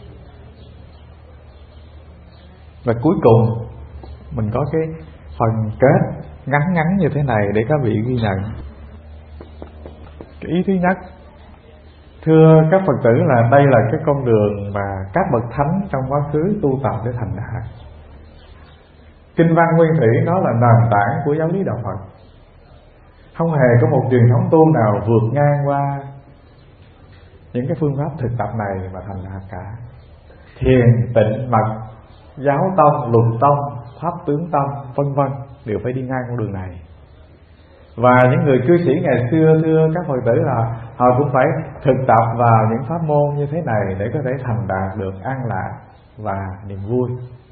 Và cuối cùng mình có cái phần kết ngắn như thế này để các vị ghi nhận. Cái ý thứ nhất, thưa các Phật tử, là đây là cái con đường mà các bậc thánh trong quá khứ tu tập để thành đạt. Kinh văn nguyên thủy nó là nền tảng của giáo lý đạo Phật. Không hề có một truyền thống tu nào vượt ngang qua những cái phương pháp thực tập này mà thành đạt cả. Thiền, tịnh, mật, giáo tông, luật tông, pháp tướng tông, vân vân đều phải đi ngang con đường này. Và những người cư sĩ ngày xưa, thưa các Phật tử, là họ cũng phải thực tập vào những pháp môn như thế này để có thể thành đạt được an lạc và niềm vui.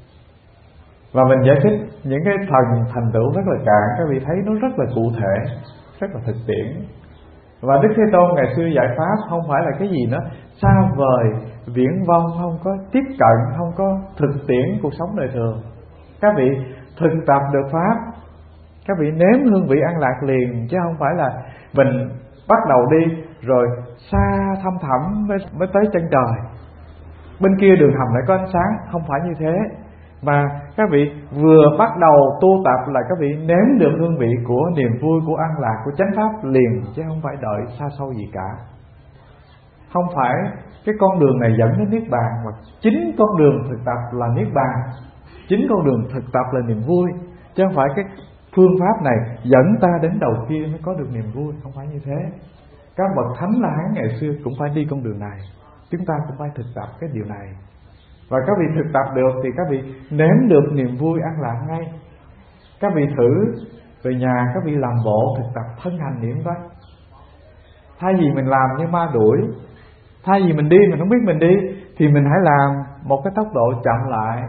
Và mình giải thích những cái thành tựu rất là cạn, các vị thấy nó rất là cụ thể, rất là thực tiễn. Và Đức Thế Tôn ngày xưa giải pháp không phải là cái gì nó xa vời, viển vông, không có tiếp cận, không có thực tiễn cuộc sống đời thường. Các vị thực tập được pháp, các vị nếm hương vị an lạc liền, chứ không phải là mình bắt đầu đi rồi xa thăm thẳm mới tới chân trời. Bên kia đường hầm lại có ánh sáng, không phải như thế. Mà các vị vừa bắt đầu tu tập là các vị nếm được hương vị của niềm vui, của an lạc, của chánh pháp liền, chứ không phải đợi xa xôi gì cả. Không phải cái con đường này dẫn đến niết bàn, mà chính con đường thực tập là niết bàn, chính con đường thực tập là niềm vui, chứ không phải cái phương pháp này dẫn ta đến đầu kia mới có được niềm vui. Không phải như thế. Các bậc thánh La Hán ngày xưa cũng phải đi con đường này, chúng ta cũng phải thực tập cái điều này. Và các vị thực tập được thì các vị nếm được niềm vui an lạc ngay. Các vị thử về nhà, các vị làm bộ thực tập thân hành niệm coi. Thay vì mình làm như ma đuổi, thay vì mình đi mình không biết mình đi, thì mình hãy làm một cái tốc độ chậm lại.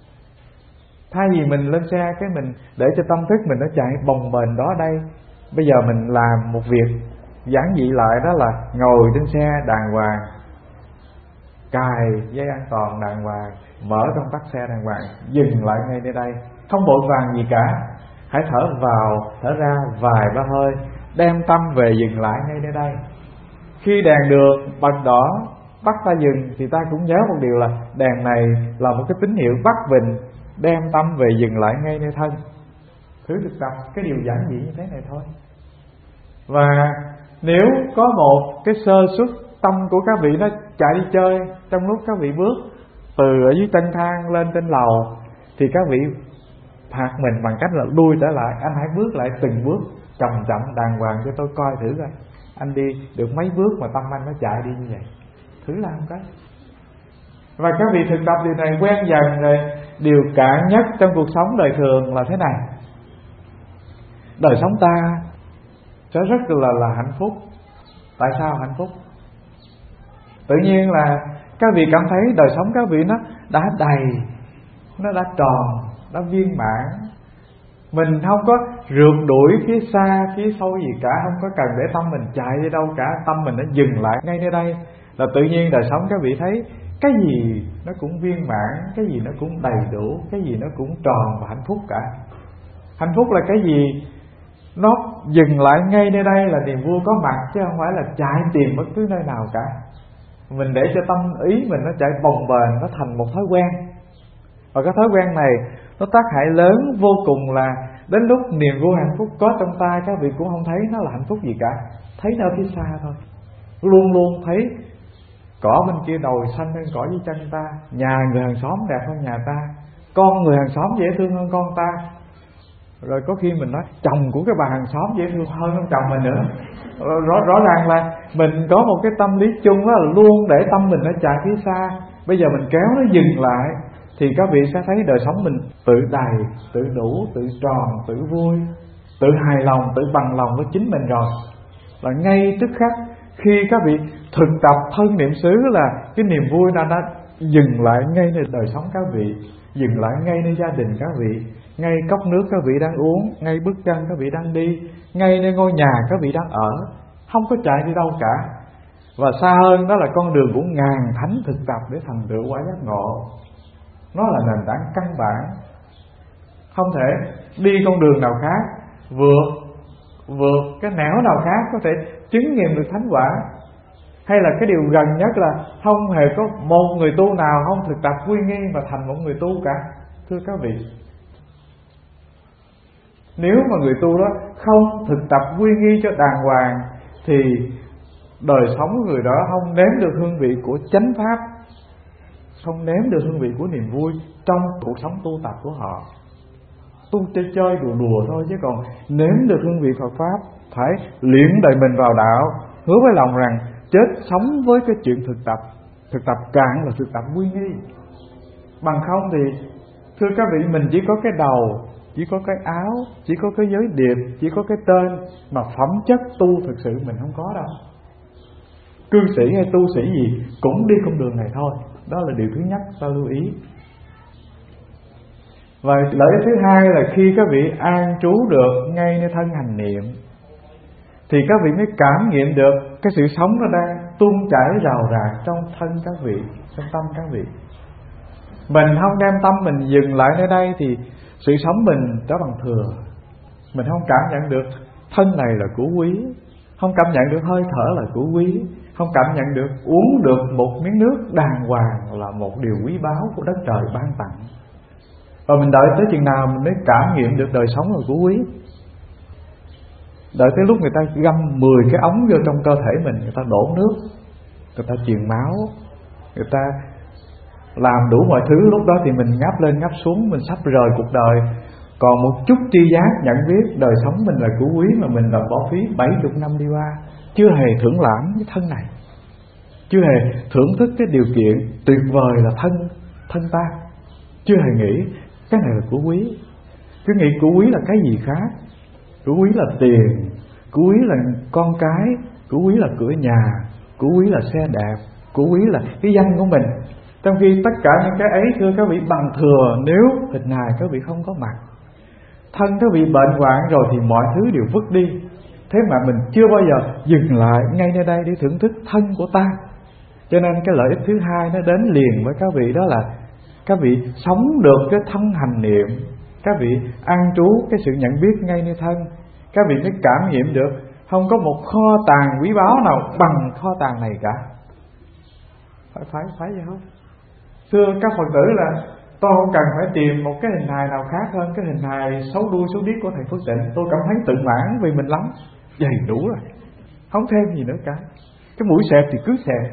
Thay vì mình lên xe cái mình để cho tâm thức mình nó chạy bồng bềnh đó đây, bây giờ mình làm một việc giản dị lại, đó là ngồi trên xe đàng hoàng, cài dây an toàn đàng hoàng, mở công tắc xe đàng hoàng, dừng lại ngay nơi đây, không vội vàng gì cả. Hãy thở vào thở ra vài ba hơi, đem tâm về dừng lại ngay nơi đây. Khi đèn đường bật đỏ bắt ta dừng thì ta cũng nhớ một điều là đèn này là một cái tín hiệu bắt mình đem tâm về dừng lại ngay nơi thân. Thử thực tập cái điều giản dị như thế này thôi. Và nếu có một cái sơ suất tâm của các vị nó chạy đi chơi trong lúc các vị bước từ ở dưới chân thang lên trên lầu, thì các vị phạt mình bằng cách là đuôi trở lại. Anh hãy bước lại từng bước chậm chậm đàng hoàng cho tôi coi thử coi anh đi được mấy bước mà tâm anh nó chạy đi như vậy. Thử làm cái. Và các vị thực tập điều này quen dần rồi. Điều cạn nhất trong cuộc sống đời thường là thế này: đời sống ta sẽ rất là hạnh phúc. Tại sao hạnh phúc? Tự nhiên là các vị cảm thấy đời sống các vị nó đã đầy, nó đã tròn, đã viên mãn. Mình không có rượt đuổi phía xa, phía sâu gì cả, không có cần để tâm mình chạy đi đâu cả. Tâm mình nó dừng lại ngay nơi đây là tự nhiên đời sống các vị thấy cái gì nó cũng viên mãn, cái gì nó cũng đầy đủ, cái gì nó cũng tròn và hạnh phúc cả. Hạnh phúc là cái gì? Nó dừng lại ngay nơi đây là niềm vui có mặt, chứ không phải là chạy tìm bất cứ nơi nào cả. Mình để cho tâm ý mình nó chạy bồng bềnh, nó thành một thói quen. Và cái thói quen này nó tác hại lớn vô cùng, là đến lúc niềm vui hạnh phúc có trong tay, các vị cũng không thấy nó là hạnh phúc gì cả. Thấy nó ở phía xa thôi. Luôn luôn thấy cỏ bên kia đồi xanh hơn cỏ dưới chân ta, nhà người hàng xóm đẹp hơn nhà ta, con người hàng xóm dễ thương hơn con ta. Rồi có khi mình nói chồng của cái bà hàng xóm dễ thương hơn chồng mình nữa. Rõ ràng là mình có một cái tâm lý chung đó là luôn để tâm mình nó chạy phía xa. Bây giờ mình kéo nó dừng lại thì các vị sẽ thấy đời sống mình tự đầy, tự đủ, tự tròn, tự vui, tự hài lòng, tự bằng lòng với chính mình rồi. Là ngay tức khắc khi các vị thực tập thân niệm xứ là cái niềm vui nó đã dừng lại ngay nơi đời sống các vị, dừng lại ngay nơi gia đình các vị, ngay cốc nước các vị đang uống, ngay bước chân các vị đang đi, ngay nơi ngôi nhà các vị đang ở, không có chạy đi đâu cả. Và xa hơn đó là con đường của ngàn thánh thực tập để thành tựu quả giác ngộ. Nó là nền tảng căn bản, không thể đi con đường nào khác vượt cái nẻo nào khác có thể chứng nghiệm được thánh quả. Hay là cái điều gần nhất là không hề có một người tu nào không thực tập quy nghi mà thành một người tu cả. Thưa các vị, nếu mà người tu đó không thực tập quy nghi cho đàng hoàng thì đời sống của người đó không nếm được hương vị của chánh pháp, không nếm được hương vị của niềm vui trong cuộc sống tu tập của họ. Tu chơi đùa thôi, chứ còn nếm được hương vị Phật pháp phải luyện đời mình vào đạo, hứa với lòng rằng chết sống với cái chuyện thực tập cạn là thực tập quy nghi. Bằng không thì thưa các vị, mình chỉ có cái đầu, chỉ có cái áo, chỉ có cái giới điệp, chỉ có cái tên, mà phẩm chất tu thực sự mình không có đâu. cư sĩ hay tu sĩ gì cũng đi con đường này thôi. Đó là điều thứ nhất ta lưu ý. Và lợi ích thứ hai là khi các vị an trú được ngay nơi thân hành niệm thì các vị mới cảm nghiệm được cái sự sống nó đang tuôn chảy rào rạt trong thân các vị, trong tâm các vị. Mình không đem tâm mình dừng lại nơi đây thì sự sống mình trở bằng thừa. Mình không cảm nhận được thân này là của quý, không cảm nhận được hơi thở là của quý, không cảm nhận được uống được một miếng nước đàng hoàng là một điều quý báu của đất trời ban tặng. Và mình đợi tới chừng nào mình mới cảm nghiệm được đời sống là của quý. Đợi tới lúc người ta găm 10 cái ống vô trong cơ thể mình, người ta đổ nước, người ta truyền máu, người ta làm đủ mọi thứ, lúc đó thì mình ngáp lên ngáp xuống, mình sắp rời cuộc đời. Còn một chút tri giác nhận biết đời sống mình là của quý mà mình đã bỏ phí 70 năm đi qua, chưa hề thưởng lãm cái thân này, chưa hề thưởng thức cái điều kiện tuyệt vời là thân ta, chưa hề nghĩ cái này là của quý. Cứ nghĩ của quý là cái gì khác. Của quý là tiền, của quý là con cái, của quý là cửa nhà, của quý là xe đẹp, của quý là cái danh của mình. Trong khi tất cả những cái ấy thưa các vị bằng thừa nếu hình hài các vị không có mặt. Thân các vị bệnh hoạn rồi thì mọi thứ đều vứt đi. Thế mà mình chưa bao giờ dừng lại ngay nơi đây để thưởng thức thân của ta. Cho nên cái lợi ích thứ hai nó đến liền với các vị, đó là các vị sống được cái thân hành niệm, các vị an trú cái sự nhận biết ngay nơi thân, các vị mới cảm nghiệm được không có một kho tàng quý báu nào bằng kho tàng này cả. Phải vậy không? Thưa các Phật tử là tôi không cần phải tìm một cái hình hài nào khác hơn cái hình hài xấu đuôi xấu điếc của thầy Phước Tịnh. Tôi cảm thấy tự mãn vì mình lắm, đầy đủ rồi, không thêm gì nữa cả. Cái mũi xẹp thì cứ xẹp,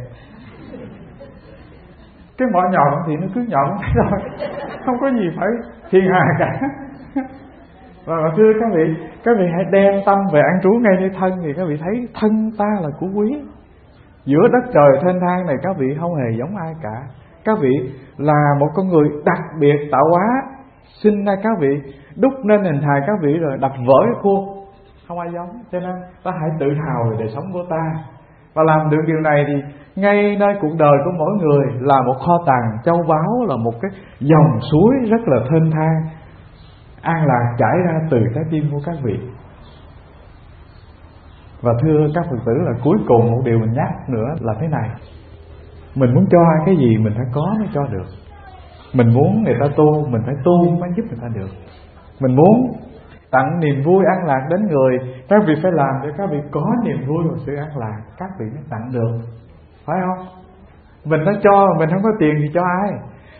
cái mỏ nhọn thì nó cứ nhọn thế thôi, không có gì phải phiền hà cả. Và thưa các vị hãy đem tâm về an trú ngay nơi thân thì các vị thấy thân ta là của quý. Giữa đất trời thênh thang này các vị không hề giống ai cả. Các vị là một con người đặc biệt tạo hóa, sinh ra các vị, đúc nên hình hài các vị rồi đập vỡ cái khuôn, không ai giống. Cho nên ta hãy tự hào về đời sống của ta. Và làm được điều này thì ngay nơi cuộc đời của mỗi người là một kho tàng châu báu, là một cái dòng suối rất là thênh thang, an lạc chảy ra từ trái tim của các vị. Và thưa các Phật tử là cuối cùng một điều mình nhắc nữa là thế này: mình muốn cho ai cái gì mình phải có mới cho được. Mình muốn người ta tu, mình phải tu mới giúp người ta được. Mình muốn tặng niềm vui an lạc đến người, các vị phải làm để các vị có niềm vui và sự an lạc, các vị mới tặng được, phải không? Mình đã cho, mình không có tiền thì cho ai?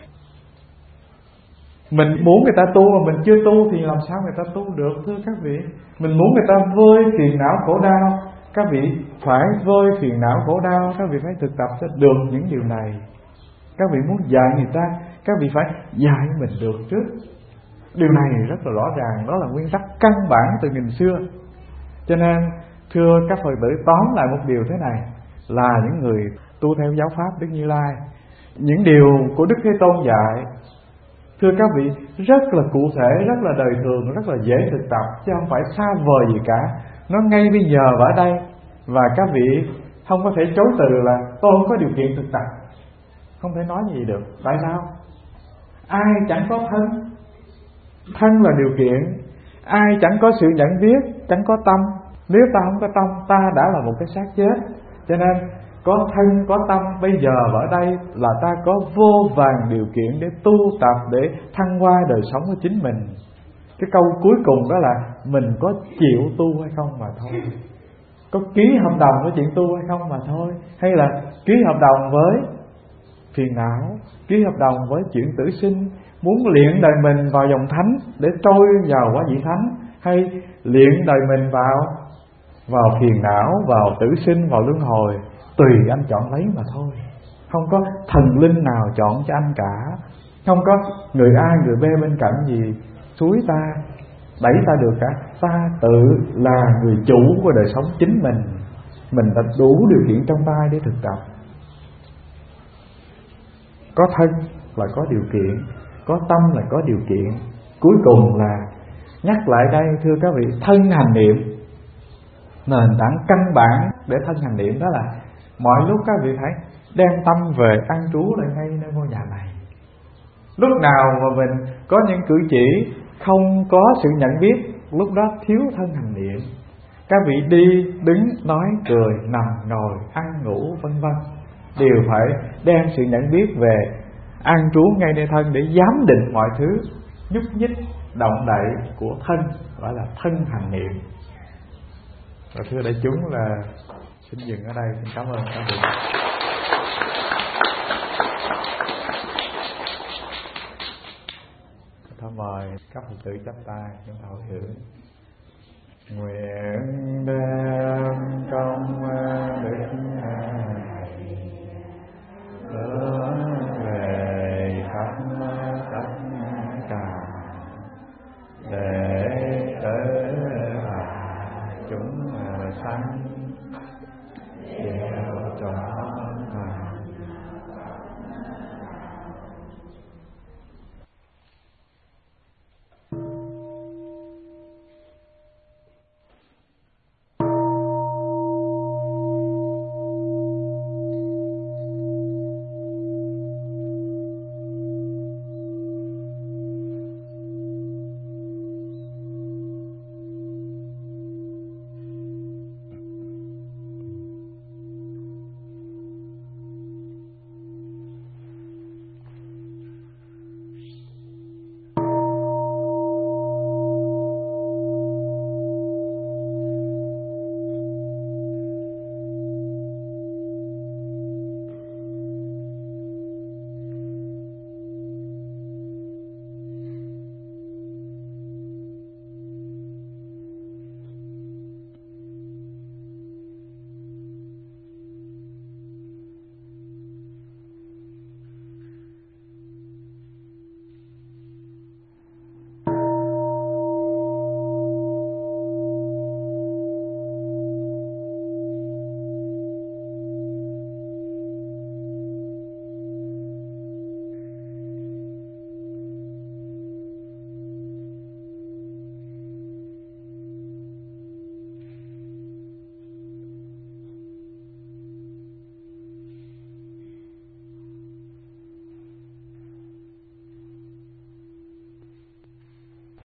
Mình muốn người ta tu mà mình chưa tu thì làm sao người ta tu được, thưa các vị? Mình muốn người ta vơi phiền não khổ đau, các vị phải vơi phiền não khổ đau, các vị phải thực tập cho được những điều này. Các vị muốn dạy người ta, các vị phải dạy mình được trước. Điều này rất là rõ ràng, đó là nguyên tắc căn bản từ nghìn xưa. Cho nên thưa các Phật tử, tóm lại một điều thế này, là những người tu theo giáo pháp Đức Như Lai, những điều của Đức Thế Tôn dạy, thưa các vị, rất là cụ thể, rất là đời thường, rất là dễ thực tập, chứ không phải xa vời gì cả. Nó ngay bây giờ và ở đây. Và các vị không có thể chối từ là tôi không có điều kiện thực tập, không thể nói gì được. Tại sao? Ai chẳng có thân, thân là điều kiện. Ai chẳng có sự nhận biết, chẳng có tâm. Nếu ta không có tâm, ta đã là một cái xác chết. Cho nên có thân, có tâm bây giờ và ở đây là ta có vô vàn điều kiện để tu tập, để thăng hoa đời sống của chính mình. Cái câu cuối cùng đó là mình có chịu tu hay không mà thôi. Có ký hợp đồng với chuyện tu hay không mà thôi. Hay là ký hợp đồng với phiền não, ký hợp đồng với chuyện tử sinh, muốn luyện đời mình vào dòng thánh để trôi vào quả vị thánh, hay luyện đời mình vào phiền não, vào tử sinh, vào luân hồi, tùy anh chọn lấy mà thôi. Không có thần linh nào chọn cho anh cả, không có người A người B bên cạnh gì suối ta, đẩy ta được cả. Ta tự là người chủ của đời sống chính mình đã đủ điều kiện trong tay để thực tập. Có thân là có điều kiện, có tâm là có điều kiện. Cuối cùng là nhắc lại đây thưa các vị, thân hành niệm, nền tảng căn bản để thân hành niệm đó là mọi lúc các vị hãy đem tâm về an trú lại ngay nơi ngôi nhà này. Lúc nào mà mình có những cử chỉ không có sự nhận biết, lúc đó thiếu thân hành niệm. Các vị đi, đứng, nói, cười, nằm, ngồi, ăn, ngủ, vân vân đều phải đem sự nhận biết về an trú ngay nơi thân để giám định mọi thứ nhúc nhích, động đậy của thân, gọi là thân hành niệm. Và thưa đại chúng là xin dừng ở đây. Xin cảm ơn các vị. Thôi mời các Phật tử chắp tay chúng ta hồi hướng. Nguyện đem công đức này hướng về khắp tất cả để tới chúng sanh